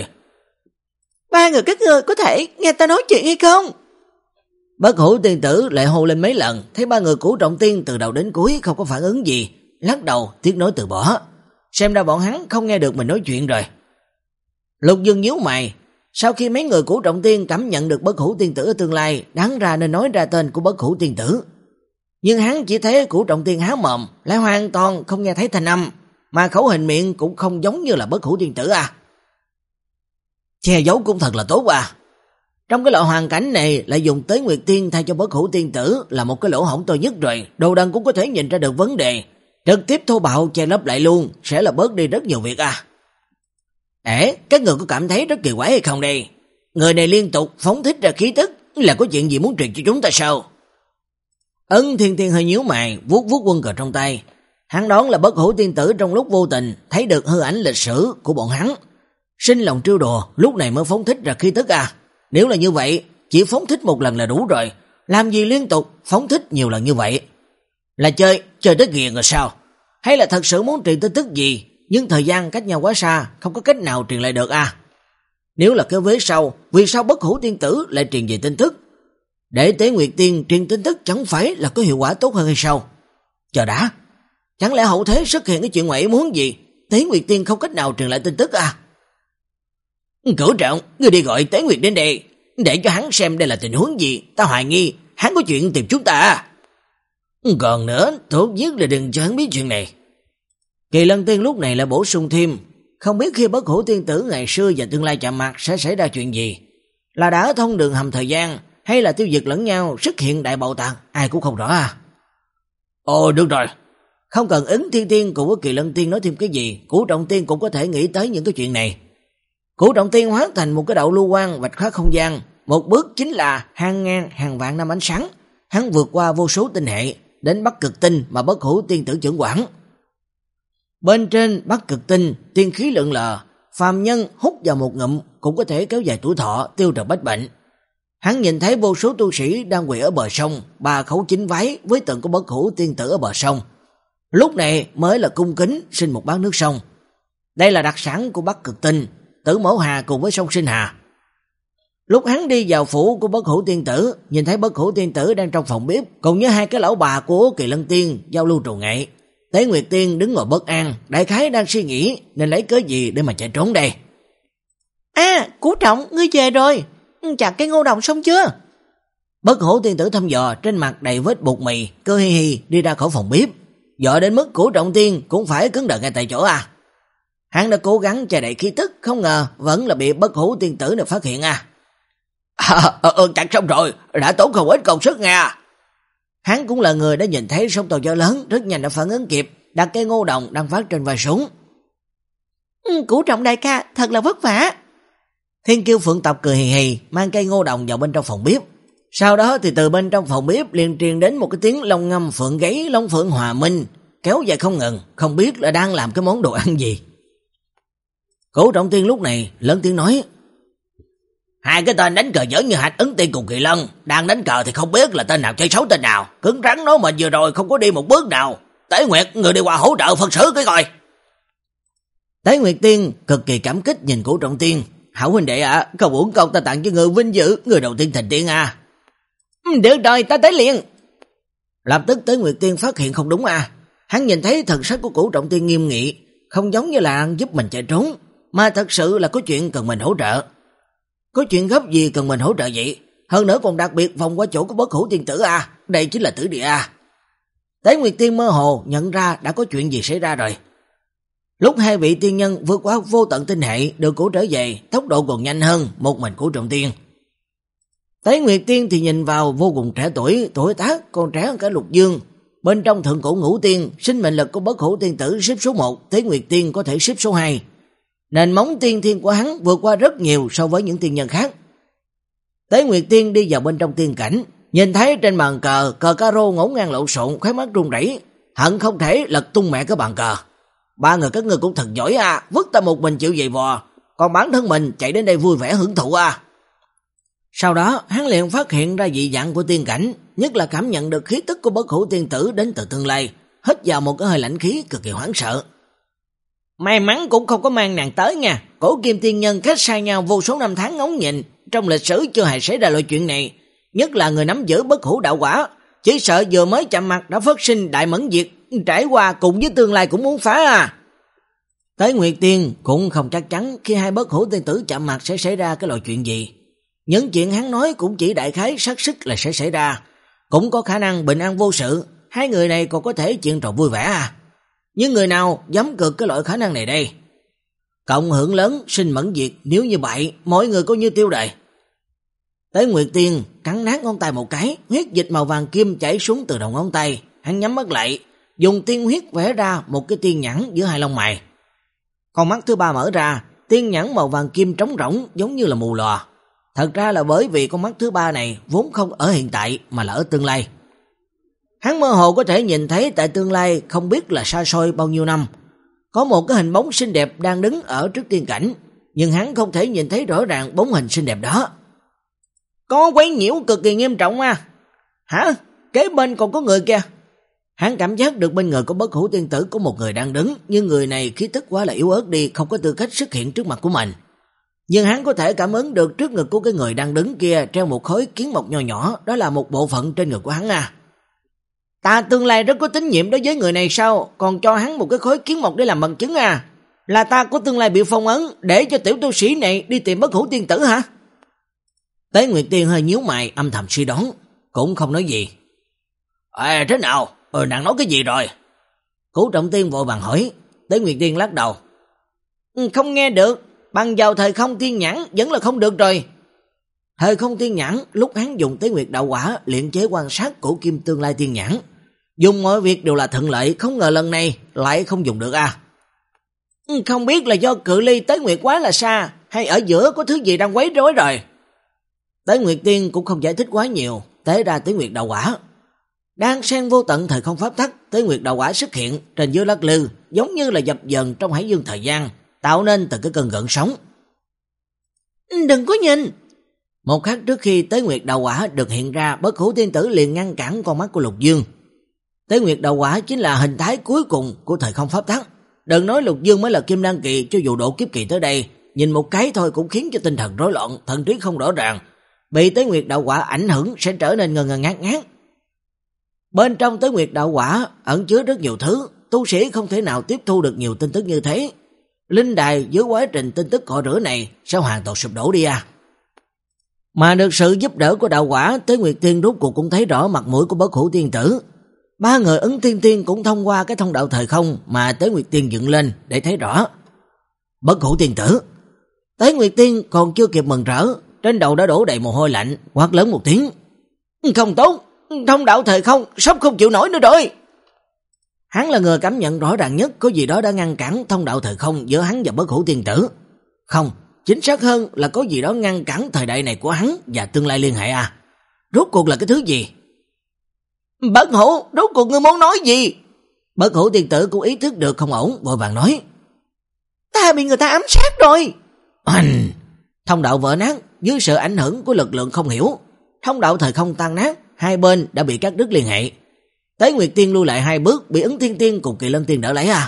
Ba người các ngươi có thể nghe ta nói chuyện hay không? Bất Hủ Tiên Tử lại hô lên mấy lần, thấy ba người Cửu Trọng Tiên từ đầu đến cuối không có phản ứng gì, lắc đầu tiếc nói từ bỏ. Xem ra bọn hắn không nghe được mình nói chuyện rồi. Lục Dương nhíu mày, Sau khi mấy người Cửu Trọng Tiên cảm nhận được Bất Hủ Tiên Tử ở tương lai, đáng ra nên nói ra tên của Bất Hủ Tiên Tử. Nhưng hắn chỉ thấy Cửu Trọng Tiên há mồm, lại hoàn toàn không nghe thấy thanh âm, mà khẩu hình miệng cũng không giống như là Bất Hủ Tiên Tử à. Che giấu cũng thật là tốt à. Trong cái loại hoàn cảnh này lại dùng Tế Nguyệt Tiên thay cho Bất Hủ Tiên Tử là một cái lỗ hổng to nhất rồi, đồ đần cũng có thể nhìn ra được vấn đề. Trực tiếp thô bạo che lấp lại luôn, sẽ là bớt đi rất nhiều việc à. Ê, các người có cảm thấy rất kỳ quái hay không đây? Người này liên tục phóng thích ra khí tức, là có chuyện gì muốn truyền cho chúng ta sao? Ân Thiên Tiên hơi nhíu mày, vuốt vuốt quân cờ trong tay. Hắn đoán là Bất Hủ Tiên Tử trong lúc vô tình thấy được hư ảnh lịch sử của bọn hắn, sinh lòng trêu đùa, lúc này mới phóng thích ra khí tức à. Nếu là như vậy, chỉ phóng thích một lần là đủ rồi, làm gì liên tục phóng thích nhiều lần như vậy? Là chơi, chơi tới ghiền rồi sao? Hay là thật sự muốn truyền tin tức gì, nhưng thời gian cách nhau quá xa, không có cách nào truyền lại được à? Nếu là cái vế sau, vì sao Bất Hủ Tiên Tử lại truyền về tin tức? Để Tế Nguyệt Tiên truyền tin tức chẳng phải là có hiệu quả tốt hơn hay sao? Chờ đã, chẳng lẽ hậu thế xuất hiện cái chuyện ngoại ý muốn gì, Tế Nguyệt Tiên không cách nào truyền lại tin tức à? Cửu Trọng, ngươi đi gọi Tế Nguyệt đến đây, để cho hắn xem đây là tình huống gì, ta hoài nghi hắn có chuyện tìm chúng ta. Còn nữa, tốt nhất là đừng cho hắn biết chuyện này. Kỳ Lân Tiên lúc này lại bổ sung thêm, không biết khi Bất Hủ Tiên Tử ngày xưa và tương lai chạm mặt sẽ xảy ra chuyện gì, là đã thông đường hầm thời gian hay là tiêu diệt lẫn nhau, xuất hiện đại bạo tạc, ai cũng không rõ à. Ồ được rồi, không cần Ứng Thiên Tiên cùng với Kỳ Lân Tiên nói thêm cái gì, Cửu Trọng Tiên cũng có thể nghĩ tới những cái chuyện này. Cửu Trọng Tiên hóa thành một cái đạo lưu quang vạch khóa không gian, một bước chính là hàng ngàn hàng vạn năm ánh sáng, hắn vượt qua vô số tinh hệ đến Bắc Cực Tinh mà Bất Hủ Tiên Tử trưởng quản. Bên trên Bắc Cực Tinh tiên khí lượn lờ, phàm nhân hút vào một ngụm cũng có thể kéo dài tuổi thọ, tiêu trừ bách bệnh. Hắn nhìn thấy vô số tu sĩ đang quỳ ở bờ sông, ba khấu chính váy với tượng của Bất Hủ Tiên Tử ở bờ sông. Lúc này mới là cung kính xin một bát nước sông. Đây là đặc sản của Bắc Cực Tinh, Tử Mẫu Hà cùng với sông Sinh Hà. Lúc hắn đi vào phủ của Bất Hủ Tiên Tử, nhìn thấy Bất Hủ Tiên Tử đang trong phòng bếp cùng với hai cái lão bà của Kỳ Lân Tiên giao lưu trù nghệ. Tế Nguyệt Tiên đứng ngồi bất an, đại khái đang suy nghĩ nên lấy cớ gì để mà chạy trốn đây. À, Cửu Trọng, ngươi về rồi, chặt cái ngô đồng xong chưa? Bất Hủ Tiên Tử thăm dò, trên mặt đầy vết bột mì, cơ hi hi đi ra khỏi phòng bếp, dọa đến mức Cửu Trọng Tiên cũng phải cứng đờ ngay tại chỗ à. Hắn đã cố gắng che đậy khí tức, không ngờ vẫn là bị Bất Hủ Tiên Tử này phát hiện à. À, ờ, ờ, chặt xong rồi, đã tốn không ít công sức nha. Hắn cũng là người đã nhìn thấy sóng to gió lớn, rất nhanh đã phản ứng kịp, đặt cây ngô đồng đang phát trên vai súng. Ừ, Cửu Trọng đại ca, thật là vất vả. Thiên Kiêu Phượng tộc cười hì hì, mang cây ngô đồng vào bên trong phòng bếp. Sau đó thì từ bên trong phòng bếp liền truyền đến một cái tiếng long ngâm phượng gáy, long phượng hòa minh, kéo dài không ngừng, không biết là đang làm cái món đồ ăn gì. Cửu Trọng Tiên lúc này lớn tiếng nói, hai cái tên đánh cờ dở như Hạch Ấn Tiên cùng Kỳ Lân, đang đánh cờ thì không biết là tên nào chơi xấu tên nào, cứng rắn nó mà vừa rồi không có đi một bước nào. Tế Nguyệt, người đi qua hỗ trợ phân xử cái coi. Tế Nguyệt Tiên cực kỳ cảm kích nhìn Cửu Trọng Tiên, hảo huynh đệ ạ, à, không uổng công ta tặng cho người vinh dự, người đầu tiên thành tiên à. Ừ, được rồi, ta tới liền. Lập tức Tế Nguyệt Tiên phát hiện không đúng à, hắn nhìn thấy thần sắc của Cửu Trọng Tiên nghiêm nghị, không giống như là giúp mình chạy trốn, mà thật sự là có chuyện cần mình hỗ trợ. Có chuyện gấp gì cần mình hỗ trợ vậy? Hơn nữa còn đặc biệt vòng qua chỗ của Bất Hủ Tiên Tử à, đây chính là tử địa à. Tế Nguyệt Tiên mơ hồ nhận ra đã có chuyện gì xảy ra rồi. Lúc hai vị tiên nhân vượt qua vô tận tinh hệ được cứu trở về, tốc độ còn nhanh hơn một mình của Trọng Tiên. Tế Nguyệt Tiên thì nhìn vào vô cùng trẻ tuổi, tuổi tác còn trẻ hơn cả Lục Dương. Bên trong thượng cổ ngũ tiên, sinh mệnh lực của Bất Hủ Tiên Tử xếp số một, Tế Nguyệt Tiên có thể xếp số hai. Nền móng tiên thiên của hắn vượt qua rất nhiều so với những tiên nhân khác. Tế Nguyệt Tiên đi vào bên trong tiên cảnh, nhìn thấy trên bàn cờ, cờ caro ngổn ngang lộn xộn, khóe mắt run rẩy, hận không thể lật tung mẹ cái bàn cờ. Ba người các ngươi cũng thật giỏi à, vứt ta một mình chịu dày vò, còn bản thân mình chạy đến đây vui vẻ hưởng thụ à. Sau đó, hắn liền phát hiện ra dị dạng của tiên cảnh, nhất là cảm nhận được khí tức của Bất Hủ Tiên Tử đến từ tương lai, hít vào một cái hơi lạnh khí cực kỳ hoảng sợ. May mắn cũng không có mang nàng tới nha, cổ kim tiên nhân cách xa nhau vô số năm tháng ngóng nhìn, trong lịch sử chưa hề xảy ra loại chuyện này, nhất là người nắm giữ bất hủ đạo quả, chỉ sợ vừa mới chạm mặt đã phát sinh đại mẫn diệt, trải qua cùng với tương lai cũng muốn phá à. Tế Nguyệt Tiên cũng không chắc chắn khi hai bất hủ tiên tử chạm mặt sẽ xảy ra cái loại chuyện gì. Những chuyện hắn nói cũng chỉ đại khái xác suất là sẽ xảy ra, cũng có khả năng bình an vô sự, hai người này còn có thể chuyện trò vui vẻ à. Nhưng người nào dám cược cái loại khả năng này đây? Cộng hưởng lớn, sinh mẫn diệt, nếu như vậy, mọi người coi như tiêu đời. Tế Nguyệt Tiên cắn nát ngón tay một cái, huyết dịch màu vàng kim chảy xuống từ đầu ngón tay, hắn nhắm mắt lại, dùng tiên huyết vẽ ra một cái tiên nhãn giữa hai lông mày. Con mắt thứ ba mở ra, tiên nhãn màu vàng kim trống rỗng giống như là mù lòa. Thật ra là bởi vì con mắt thứ ba này vốn không ở hiện tại mà là ở tương lai. Hắn mơ hồ có thể nhìn thấy tại tương lai không biết là xa xôi bao nhiêu năm, có một cái hình bóng xinh đẹp đang đứng ở trước tiên cảnh, nhưng hắn không thể nhìn thấy rõ ràng bóng hình xinh đẹp đó. Có quấy nhiễu cực kỳ nghiêm trọng à? Hả? Kế bên còn có người kìa. Hắn cảm giác được bên người có bất hủ tiên tử có một người đang đứng, nhưng người này khí tức quá là yếu ớt đi, không có tư cách xuất hiện trước mặt của mình. Nhưng hắn có thể cảm ứng được trước ngực của cái người đang đứng kia treo một khối kiến mộc nhỏ nhỏ, đó là một bộ phận trên ngực của hắn à. Ta tương lai rất có tín nhiệm đối với người này sao, còn cho hắn một cái khối kiến mộc để làm bằng chứng à? Là ta có tương lai bị phong ấn để cho tiểu tu sĩ này đi tìm bất hủ tiên tử hả? Tế Nguyệt Tiên hơi nhíu mày âm thầm suy đoán, cũng không nói gì. À, thế nào? Ờ, nàng nói cái gì rồi? Cửu Trọng Tiên vội vàng hỏi. Tế Nguyệt Tiên lắc đầu. Ừ, không nghe được, bằng vào thời không tiên nhãn vẫn là không được rồi. Thời không tiên nhãn, lúc hắn dùng Tế Nguyệt đạo quả luyện chế quan sát cổ kim tương lai tiên nhãn, dùng mọi việc đều là thuận lợi, không ngờ lần này lại không dùng được à. Ừ, không biết là do cự ly Tế Nguyệt quá là xa, hay ở giữa có thứ gì đang quấy rối rồi. Tế Nguyệt Tiên cũng không giải thích quá nhiều, tế ra Tế Nguyệt đạo quả. Đang xen vô tận thời không pháp tắc, Tế Nguyệt đạo quả xuất hiện trên dưới lắc lư, giống như là dập dần trong hải dương thời gian, tạo nên từ cái cơn gợn sóng. Đừng có nhìn! Một khắc trước khi Tế Nguyệt đạo quả được hiện ra, bất hủ tiên tử liền ngăn cản con mắt của Lục Dương. Tế Nguyệt đạo quả chính là hình thái cuối cùng của thời không pháp tắc. Đừng nói Lục Dương mới là kim đan kỳ, cho dù độ kiếp kỳ tới đây, nhìn một cái thôi cũng khiến cho tinh thần rối loạn, thần trí không rõ ràng. Bị Tế Nguyệt đạo quả ảnh hưởng sẽ trở nên ngơ ngơ ngác ngác. Bên trong Tế Nguyệt đạo quả ẩn chứa rất nhiều thứ, tu sĩ không thể nào tiếp thu được nhiều tin tức như thế. Linh đài dưới quá trình tin tức cọ rửa này sẽ hoàn toàn sụp đổ đi à. Mà được sự giúp đỡ của đạo quả, Tế Nguyệt Tiên rốt cuộc cũng thấy rõ mặt mũi của bất hủ tiên tử. Ba người Ứng Thiên Tiên cũng thông qua cái thông đạo thời không mà Tế Nguyệt Tiên dựng lên để thấy rõ. Bất hủ tiên tử. Tế Nguyệt Tiên còn chưa kịp mừng rỡ, trên đầu đã đổ đầy mồ hôi lạnh, quát lớn một tiếng. Không tốt, thông đạo thời không sắp không chịu nổi nữa rồi. Hắn là người cảm nhận rõ ràng nhất có gì đó đã ngăn cản thông đạo thời không giữa hắn và bất hủ tiên tử. Không, chính xác hơn là có gì đó ngăn cản thời đại này của hắn và tương lai liên hệ à. Rốt cuộc là cái thứ gì? Bất hủ, rốt cuộc ngươi muốn nói gì? Bất hủ tiên tử cũng ý thức được không ổn, vội vàng nói. Ta bị người ta ám sát rồi. Anh... Thông đạo vỡ nát dưới sự ảnh hưởng của lực lượng không hiểu. Thông đạo thời không tan nát, hai bên đã bị cắt đứt liên hệ. Tế Nguyệt Tiên lui lại hai bước, bị Ứng Thiên Tiên cùng Kỳ Lân Tiên đỡ lấy à.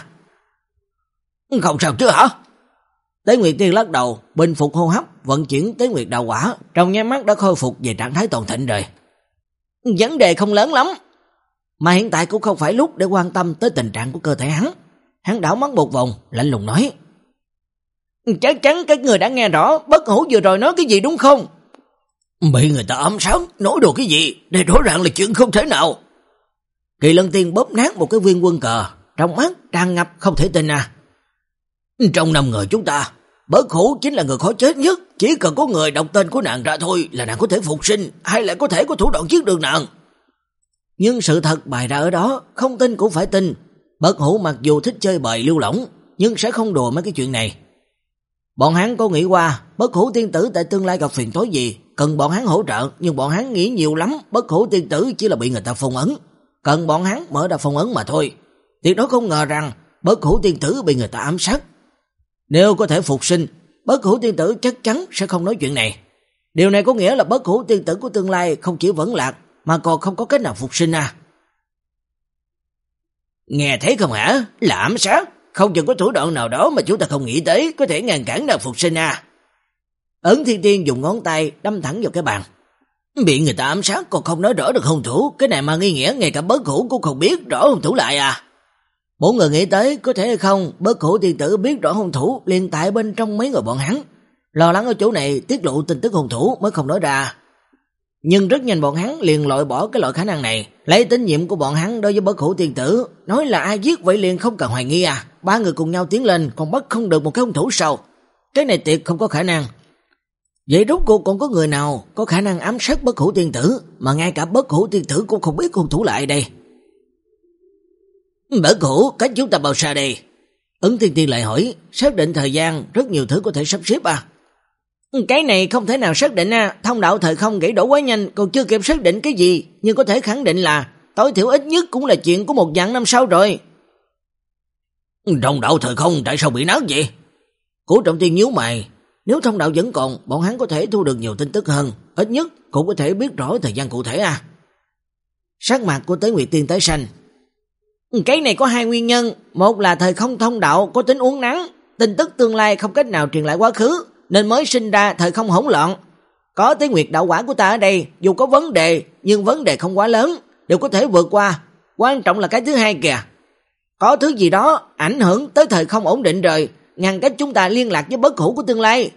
Không sao chứ hả? Tế Nguyệt Tiên lắc đầu, bình phục hô hấp, vận chuyển Tế Nguyệt đạo quả, trong nháy mắt đã khôi phục về trạng thái toàn thịnh rồi. Vấn đề không lớn lắm, mà hiện tại cũng không phải lúc để quan tâm tới tình trạng của cơ thể hắn. Hắn đảo mắt một vòng, lạnh lùng nói. Chắc chắn các người đã nghe rõ bất hủ vừa rồi nói cái gì đúng không? Bị người ta ám sát, nói đồ cái gì? Đây rõ ràng là chuyện không thể nào. Kỳ Lân Tiên bóp nát một cái viên quân cờ, trong mắt tràn ngập không thể tin à. Trong năm người chúng ta, bất hủ chính là người khó chết nhất. Chỉ cần có người đọc tên của nàng ra thôi là nàng có thể phục sinh, hay lại có thể có thủ đoạn giết được nàng. Nhưng sự thật bày ra ở đó, không tin cũng phải tin. Bất hủ mặc dù thích chơi bời lưu lỏng, nhưng sẽ không đùa mấy cái chuyện này. Bọn hắn có nghĩ qua bất hủ tiên tử tại tương lai gặp phiền toái gì, cần bọn hắn hỗ trợ, nhưng bọn hắn nghĩ nhiều lắm, bất hủ tiên tử chỉ là bị người ta phong ấn, cần bọn hắn mở ra phong ấn mà thôi. Tuyệt đối không ngờ rằng bất hủ tiên tử bị người ta ám sát. Nếu có thể phục sinh, bất hủ tiên tử chắc chắn sẽ không nói chuyện này. Điều này có nghĩa là bất hủ tiên tử của tương lai không chỉ vẫn lạc, mà còn không có cách nào phục sinh à. Nghe thấy không hả? Là ám sát. Không chừng có thủ đoạn nào đó mà chúng ta không nghĩ tới, có thể ngăn cản nàng phục sinh à. Ấn Thiên Tiên dùng ngón tay đâm thẳng vào cái bàn. Bị người ta ám sát còn không nói rõ được hung thủ, cái này mà nghi nghĩa ngay cả bất hủ cũng không biết rõ hung thủ lại à. Bốn người nghĩ tới có thể hay không Bất Hủ tiên tử biết rõ hung thủ liền tại bên trong mấy người bọn hắn. Lo lắng ở chỗ này tiết lộ tin tức hung thủ mới không nói ra. Nhưng rất nhanh bọn hắn liền loại bỏ cái loại khả năng này, lấy tín nhiệm của bọn hắn đối với Bất Hủ tiên tử, nói là ai giết vậy liền không cần hoài nghi à. Ba người cùng nhau tiến lên còn bắt không được một cái hung thủ sao? Cái này tuyệt không có khả năng. Vậy rốt cuộc còn có người nào có khả năng ám sát Bất Hủ tiên tử mà ngay cả Bất Hủ tiên tử cũng không biết hung thủ lại đây? Bất Hủ, cách chúng ta bao xa đây? Ứng Thiên Tiên lại hỏi. Xác định thời gian, rất nhiều thứ có thể sắp xếp à? Cái này không thể nào xác định à. Thông đạo thời không gãy đổ quá nhanh, còn chưa kịp xác định cái gì. Nhưng có thể khẳng định là tối thiểu ít nhất cũng là chuyện của một vạn năm sau rồi. Thông đạo thời không tại sao bị nát vậy? Cố Trọng Tiên nhíu mày. Nếu thông đạo vẫn còn, bọn hắn có thể thu được nhiều tin tức hơn, ít nhất cũng có thể biết rõ thời gian cụ thể à. Sắc mặt của Tế Nguyệt Tiên tái xanh. Cái này có hai nguyên nhân. Một là thời không thông đạo có tính uốn nắn, tin tức tương lai không cách nào truyền lại quá khứ, nên mới sinh ra thời không hỗn loạn. Có Tế Nguyệt đạo quả của ta ở đây, dù có vấn đề, nhưng vấn đề không quá lớn, đều có thể vượt qua. Quan trọng là cái thứ hai kìa. Có thứ gì đó ảnh hưởng tới thời không ổn định rồi, ngăn cách chúng ta liên lạc với Bất Hủ của tương lai.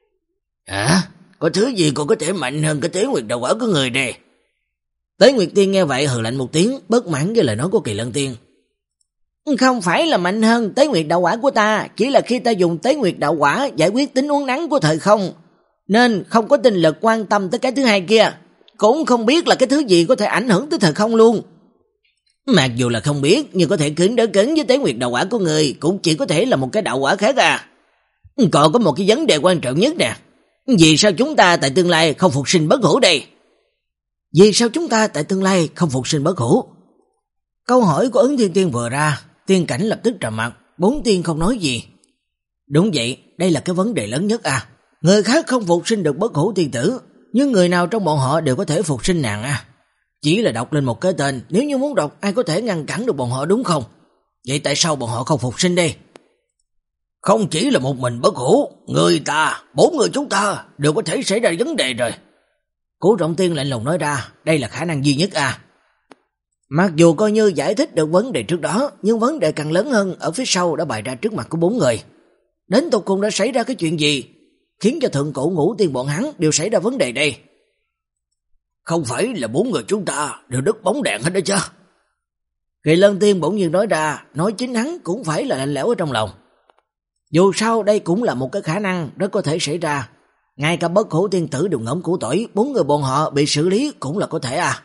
À, có thứ gì còn có thể mạnh hơn cái Tế Nguyệt đạo quả của người đây? Tế Nguyệt Tiên nghe vậy hừ lạnh một tiếng, bất mãn với lời nói của Kỳ Lân Tiên. Không phải là mạnh hơn Tế Nguyệt đạo quả của ta, chỉ là khi ta dùng Tế Nguyệt đạo quả giải quyết tính uốn nắn của thời không, nên không có tinh lực quan tâm tới cái thứ hai kia, cũng không biết là cái thứ gì có thể ảnh hưởng tới thời không luôn. Mặc dù là không biết, nhưng có thể cứng đỡ cứng với Tế Nguyệt đạo quả của người, cũng chỉ có thể là một cái đạo quả khác à. Còn có một cái vấn đề quan trọng nhất nè, vì sao chúng ta tại tương lai không phục sinh Bất Hủ đây? Vì sao chúng ta tại tương lai không phục sinh Bất Hủ? Câu hỏi của Ấn Thiên Tiên vừa ra, Tiên Cảnh lập tức trầm mặt, bốn tiên không nói gì. Đúng vậy, đây là cái vấn đề lớn nhất à. Người khác không phục sinh được Bất Hủ tiên tử, nhưng người nào trong bọn họ đều có thể phục sinh nàng à. Chỉ là đọc lên một cái tên, nếu như muốn đọc ai có thể ngăn cản được bọn họ đúng không? Vậy tại sao bọn họ không phục sinh đây? Không chỉ là một mình Bất Hủ, người ta, bốn người chúng ta đều có thể xảy ra vấn đề rồi. Cố Trọng Tiên lạnh lùng nói ra, đây là khả năng duy nhất à. Mặc dù coi như giải thích được vấn đề trước đó, nhưng vấn đề càng lớn hơn ở phía sau đã bày ra trước mặt của bốn người. Đến tột cùng đã xảy ra cái chuyện gì, khiến cho thượng cổ ngũ tiên bọn hắn đều xảy ra vấn đề đây? Không phải là bốn người chúng ta đều đứt bóng đèn hết đó chứ? Kỳ Lân Tiên bỗng nhiên nói ra, nói chính hắn cũng phải là lạnh lẽo ở trong lòng. Dù sao đây cũng là một cái khả năng rất có thể xảy ra. Ngay cả Bất Hủ tiên tử đều ngẫm củ tỏi, bốn người bọn họ bị xử lý cũng là có thể à.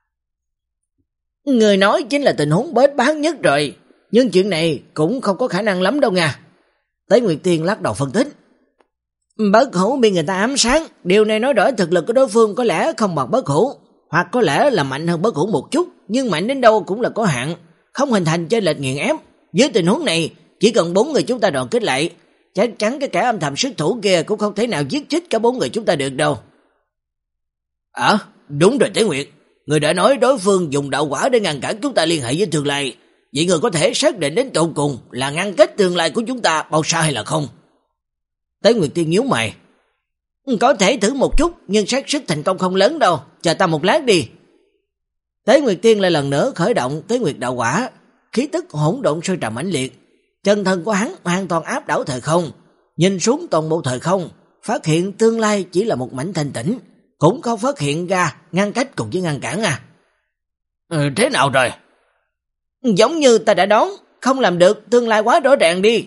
Người nói chính là tình huống bết bát nhất rồi, nhưng chuyện này cũng không có khả năng lắm đâu nha. Tế Nguyệt Tiên lắc đầu phân tích. Bất Hủ bị người ta ám sát, điều này nói rõ thực lực của đối phương có lẽ không bằng Bất Hủ, hoặc có lẽ là mạnh hơn Bất Hủ một chút, nhưng mạnh đến đâu cũng là có hạn, không hình thành chênh lệch nghiền ép. Với tình huống này, chỉ cần bốn người chúng ta đoàn kết lại, chắc chắn cái kẻ âm thầm xuất thủ kia cũng không thể nào giết chết cả bốn người chúng ta được đâu. À, đúng rồi Tế Nguyệt, người đã nói đối phương dùng đạo quả để ngăn cản chúng ta liên hệ với tương lai, vậy người có thể xác định đến tận cùng là ngăn cách tương lai của chúng ta bao xa hay là không? Tế Nguyệt Tiên nhíu mày. Có thể thử một chút, nhưng xác suất thành công không lớn đâu, chờ ta một lát đi. Tế Nguyệt Tiên lại lần nữa khởi động Tế Nguyệt đạo quả, khí tức hỗn độn sôi trào mãnh liệt. Chân thân của hắn hoàn toàn áp đảo thời không, nhìn xuống toàn bộ thời không, phát hiện tương lai chỉ là một mảnh thanh tĩnh, cũng không phát hiện ra ngăn cách cùng với ngăn cản à. Ừ, thế nào rồi? Giống như ta đã đoán, không làm được, tương lai quá rõ ràng đi.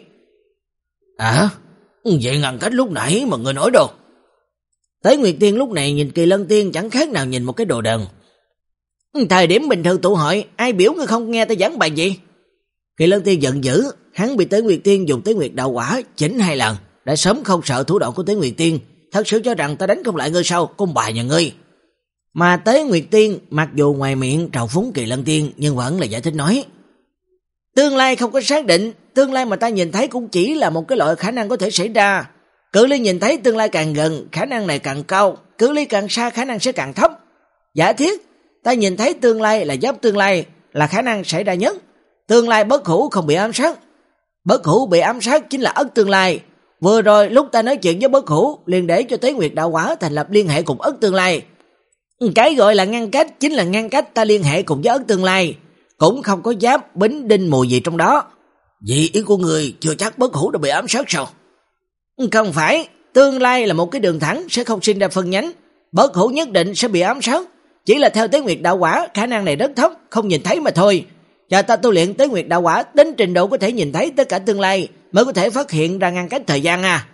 À, vậy ngăn cách lúc nãy mà người nói đâu? Tế Nguyệt Tiên lúc này nhìn Kỳ Lân Tiên chẳng khác nào nhìn một cái đồ đần. Thời điểm bình thường tụ hội, ai biểu ngươi không nghe ta giảng bài gì? Kỳ Lân Tiên giận dữ, hắn bị Tế Nguyệt Tiên dùng Tế Nguyệt đạo quả chỉnh hai lần, đã sớm không sợ thủ đoạn của Tế Nguyệt Tiên, thật sự cho rằng ta đánh không lại ngươi sao, con bà nhà ngươi. Mà Tế Nguyệt Tiên mặc dù ngoài miệng trào phúng Kỳ Lân Tiên nhưng vẫn là giải thích nói, tương lai không có xác định, tương lai mà ta nhìn thấy cũng chỉ là một cái loại khả năng có thể xảy ra. Cự ly nhìn thấy tương lai càng gần, khả năng này càng cao, cự ly càng xa khả năng sẽ càng thấp. Giả thiết, ta nhìn thấy tương lai là giáp tương lai, là khả năng xảy ra nhất. Tương lai Bất Hủ không bị ám sát. Bất Hủ bị ám sát chính là ất tương lai. Vừa rồi lúc ta nói chuyện với Bất Hủ, liền để cho Tế Nguyệt đạo quả thành lập liên hệ cùng ất tương lai. Cái gọi là ngăn cách chính là ngăn cách ta liên hệ cùng với ất tương lai. cũng không có giáp bính đinh mùi gì trong đó. Vì ý của người chưa chắc Bất Hủ đã bị ám sát sao? Không phải, tương lai là một cái đường thẳng sẽ không sinh ra phân nhánh, Bất Hủ nhất định sẽ bị ám sát. Chỉ là theo Tế Nguyệt đạo quả, khả năng này rất thấp, không nhìn thấy mà thôi. Chờ ta tu luyện Tế Nguyệt đạo quả đến trình độ có thể nhìn thấy tất cả tương lai, mới có thể phát hiện ra ngăn cách thời gian à.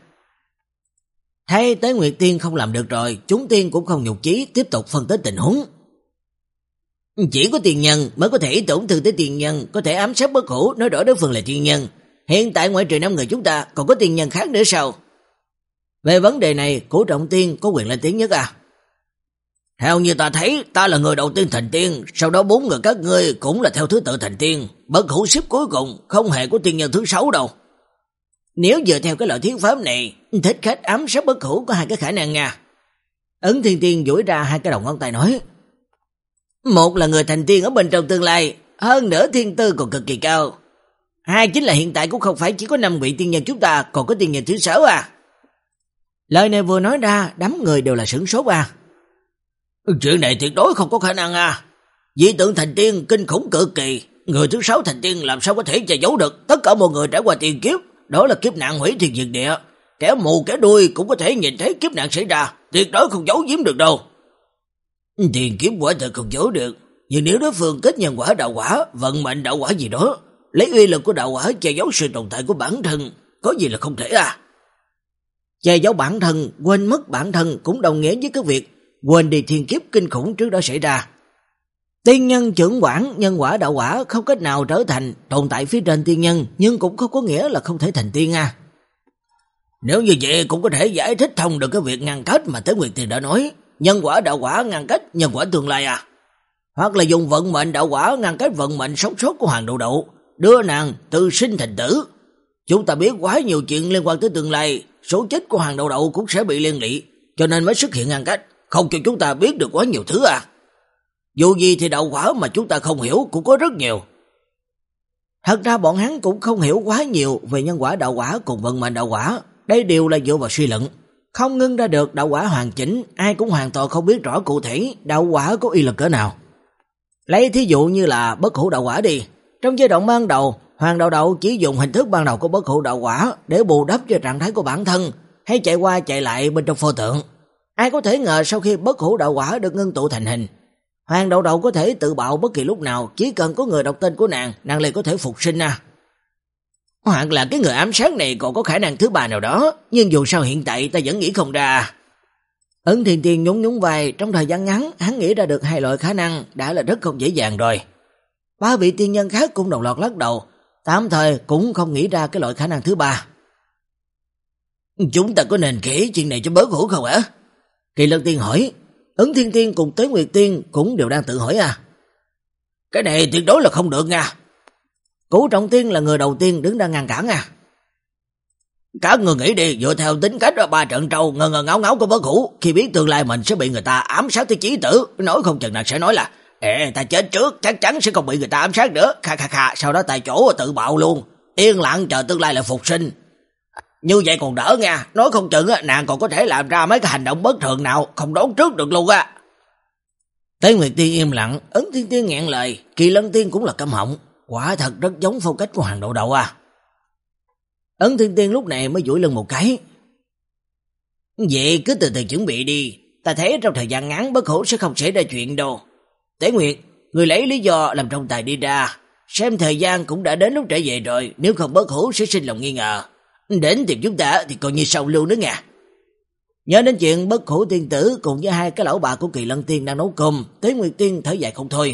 Thấy Tế Nguyệt Tiên không làm được rồi, chúng tiên cũng không nhục chí, tiếp tục phân tích tình huống. Chỉ có tiên nhân mới có thể tổn thương tới tiên nhân, có thể ám sát Bất Hủ, nói rõ đối phương là tiên nhân. Hiện tại ngoại trừ năm người chúng ta, còn có tiên nhân khác nữa sao? Về vấn đề này, Cổ Trọng Tiên có quyền lên tiếng nhất à? Theo như ta thấy, ta là người đầu tiên thành tiên, sau đó bốn người các ngươi cũng là theo thứ tự thành tiên. Bất Hủ xếp cuối cùng, không hề có tiên nhân thứ sáu đâu. Nếu dựa theo cái loại thuyết pháp này, thích khách ám sát Bất Hủ có hai cái khả năng nha. Ấn Thiên Tiên duỗi ra hai cái đầu ngón tay nói. Một là người thành tiên ở bên trong tương lai, hơn nữa thiên tư còn cực kỳ cao. Hai chính là hiện tại cũng không phải chỉ có năm vị tiên nhân chúng ta, còn có tiên nhân thứ sáu à. Lời này vừa nói ra, đám người đều là sửng sốt à. Chuyện này tuyệt đối không có khả năng à. Dị tượng thành tiên kinh khủng cực kỳ, người thứ sáu thành tiên làm sao có thể che giấu được. Tất cả mọi người trải qua tiền kiếp, đó là kiếp nạn hủy thiên diệt địa, kẻ mù kẻ đuôi cũng có thể nhìn thấy kiếp nạn xảy ra, tuyệt đối không giấu giếm được đâu. Tiền kiếp quả thật không giấu được, nhưng nếu đối phương kết nhân quả đạo quả, vận mệnh đạo quả gì đó, lấy uy lực của đạo quả che giấu sự tồn tại của bản thân, có gì là không thể à. Che giấu bản thân, quên mất bản thân cũng đồng nghĩa với cái việc quên đi thiên kiếp kinh khủng trước đó xảy ra. Tiên nhân trưởng quản nhân quả đạo quả không cách nào trở thành tồn tại phía trên tiên nhân, nhưng cũng không có nghĩa là không thể thành tiên à. Nếu như vậy cũng có thể giải thích thông được cái việc ngăn cách mà Tế Nguyệt Tiên đã nói. Nhân quả đạo quả ngăn cách nhân quả tương lai à. Hoặc là dùng vận mệnh đạo quả ngăn cách vận mệnh sống sót của Hoàng Đậu Đậu, đưa nàng từ sinh thành tử. Chúng ta biết quá nhiều chuyện liên quan tới tương lai, số chết của Hoàng Đậu Đậu cũng sẽ bị liên lụy, cho nên mới xuất hiện ngăn cách, không cho chúng ta biết được quá nhiều thứ à. Dù gì thì đạo quả mà chúng ta không hiểu cũng có rất nhiều. Thật ra bọn hắn cũng không hiểu quá nhiều về nhân quả đạo quả cùng vận mệnh đạo quả, đây đều là dựa vào suy luận. Không ngưng ra được đạo quả hoàn chỉnh, ai cũng hoàn toàn không biết rõ cụ thể đạo quả có uy lực cỡ nào. Lấy thí dụ như là Bất Hủ đạo quả đi, trong giai đoạn ban đầu, Hoàng Đậu Đậu chỉ dùng hình thức ban đầu của Bất Hủ đạo quả để bù đắp cho trạng thái của bản thân, hay chạy qua chạy lại bên trong pho tượng. Ai có thể ngờ sau khi Bất Hủ đạo quả được ngưng tụ thành hình, Hoàng Đậu Đậu có thể tự bạo bất kỳ lúc nào, chỉ cần có người đọc tên của nàng, nàng liền có thể phục sinh à. Hoặc là cái người ám sát này còn có khả năng thứ ba nào đó, nhưng dù sao hiện tại ta vẫn nghĩ không ra. Ấn Thiên Tiên nhún nhún vai, trong thời gian ngắn hắn nghĩ ra được hai loại khả năng đã là rất không dễ dàng rồi. Ba vị tiên nhân khác cũng đồng loạt lắc đầu, tạm thời cũng không nghĩ ra cái loại khả năng thứ ba. Chúng ta có nên kể chuyện này cho Bất Hủ không hả? Kỳ Lân Tiên hỏi. Ấn Thiên Tiên cùng Tuế Nguyệt Tiên cũng đều đang tự hỏi à. Cái này tuyệt đối là không được nha. Cổ Trọng Tiên là người đầu tiên đứng ra ngăn cản à. Các người nghĩ đi, dựa theo tính cách ở ba trận trâu ngờ ngờ ngáo ngáo của Bất Hủ, khi biết tương lai mình sẽ bị người ta ám sát tới chí tử, nói không chừng nào sẽ nói là ê, ta chết trước, chắc chắn sẽ không bị người ta ám sát nữa, kha kha kha, sau đó tại chỗ tự bạo luôn, yên lặng chờ tương lai là phục sinh. Như vậy còn đỡ nha, nói không chừng nàng còn có thể làm ra mấy cái hành động bất thường nào không đoán trước được luôn á. Tế Nguyệt Tiên im lặng, Ấn Thiên Tiên nghẹn lời, Kỳ Lân Tiên cũng là câm họng, quả thật rất giống phong cách của Hoàng Đậu Đậu à. Ấn Thiên Tiên lúc này mới duỗi lưng một cái. Vậy cứ từ từ chuẩn bị đi, ta thấy trong thời gian ngắn Bất Hủ sẽ không xảy ra chuyện đâu. Tế Nguyệt, người lấy lý do làm trọng tài đi ra, xem thời gian cũng đã đến lúc trở về rồi, nếu không Bất Hủ sẽ sinh lòng nghi ngờ. Đến tìm chúng ta thì coi như sau lưu nữa nha. Nhớ đến chuyện Bất Hủ tiên tử cùng với hai cái lão bà của Kỳ Lân Tiên đang nấu cơm, Tế Nguyệt Tiên thở dài không thôi.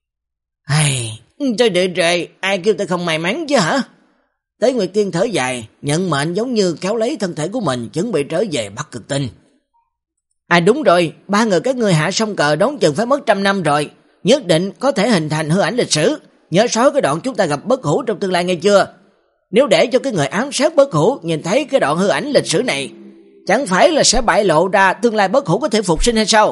Ai, trời địa trời, ai kêu ta không may mắn chứ hả? Tế Nguyệt Tiên thở dài, nhận mệnh giống như kéo lấy thân thể của mình chuẩn bị trở về Bắc Cực Tinh. À đúng rồi, ba người các ngươi hạ sông cờ đón chừng phải mất trăm năm rồi, nhất định có thể hình thành hư ảnh lịch sử. Nhớ sói cái đoạn chúng ta gặp Bất Hủ trong tương lai nghe chưa? Nếu để cho cái người ám sát Bất Hủ nhìn thấy cái đoạn hư ảnh lịch sử này, chẳng phải là sẽ bại lộ ra tương lai Bất Hủ có thể phục sinh hay sao?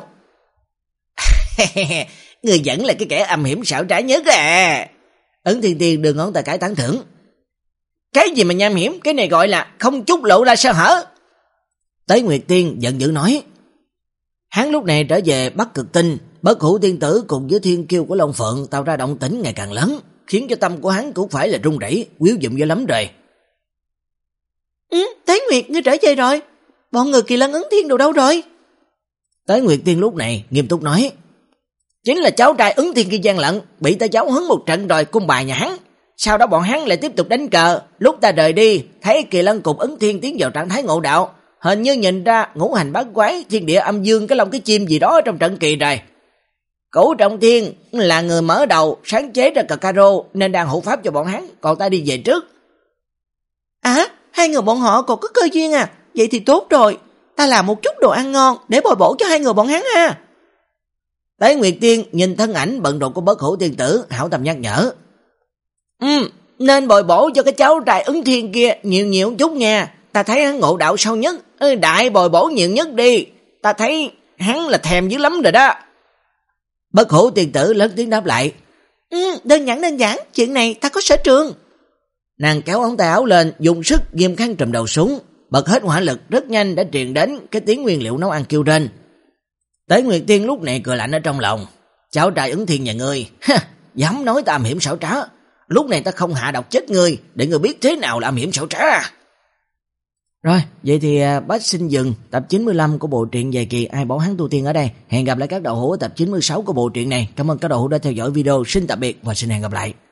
Người vẫn là cái kẻ âm hiểm xảo trá nhất à. Ấn Thiên Tiên đưa ngón tay cái tán thưởng. Cái gì mà nham hiểm, cái này gọi là không chút lộ ra sơ hở. Tế Nguyệt Tiên giận dữ nói. Hắn lúc này trở về Bắc Cực Tinh, Bất Hủ tiên tử cùng với thiên kiêu của Long Phượng tạo ra động tĩnh ngày càng lớn, khiến cho tâm của hắn cũng phải là run rẩy, quýu dụm dữ lắm rồi. Ừ, Tế Nguyệt, ngươi trở về rồi. Bọn người Kỳ Lân Ứng Thiên đồ đâu rồi? Tế Nguyệt Tiên lúc này nghiêm túc nói, chính là cháu trai Ứng Thiên kia gian lận, bị ta cháu hứng một trận rồi cung bài nhà hắn. Sau đó bọn hắn lại tiếp tục đánh cờ, lúc ta rời đi, thấy Kỳ Lân cùng Ứng Thiên tiến vào trạng thái ngộ đạo, hình như nhìn ra ngũ hành bát quái, thiên địa âm dương, cái lông cái chim gì đó trong trận kỳ rồi. Cửu Trọng Thiên là người mở đầu sáng chế ra cờ caro nên đang hộ pháp cho bọn hắn, còn ta đi về trước. À, hai người bọn họ còn có cơ duyên à, vậy thì tốt rồi. Ta làm một chút đồ ăn ngon để bồi bổ cho hai người bọn hắn ha. Tế Nguyệt Tiên nhìn thân ảnh bận rộn của Bất Hủ tiên tử, hảo tâm nhắc nhở. Ừ, nên bồi bổ cho cái cháu trai Ứng Thiên kia nhiều nhiều chút nha. Ta thấy hắn ngộ đạo sâu nhất, đại bồi bổ nhiều nhất đi. Ta thấy hắn là thèm dữ lắm rồi đó. Bất Hủ tiên tử lớn tiếng đáp lại. Ừ, đơn giản đơn giản, chuyện này ta có sở trường. Nàng kéo ống tay áo lên, dùng sức ghim khăn trùm đầu xuống, bật hết hỏa lực, rất nhanh đã truyền đến cái tiếng nguyên liệu nấu ăn kêu trên. Tế Nguyệt Tiên lúc này cười lạnh ở trong lòng. Cháu trai Ứng Thiên nhà ngươi, ha, dám nói ta âm hiểm xảo trá. Lúc này ta không hạ độc chết ngươi, để ngươi biết thế nào là âm hiểm xảo trá. Rồi, vậy thì bác xin dừng tập chín mươi lăm của bộ truyện dài kỳ Ai Bảo Hắn Tu Tiên ở đây. Hẹn gặp lại các đầu hữu ở tập chín mươi sáu của bộ truyện này. Cảm ơn các đầu hữu đã theo dõi video. Xin tạm biệt và xin hẹn gặp lại.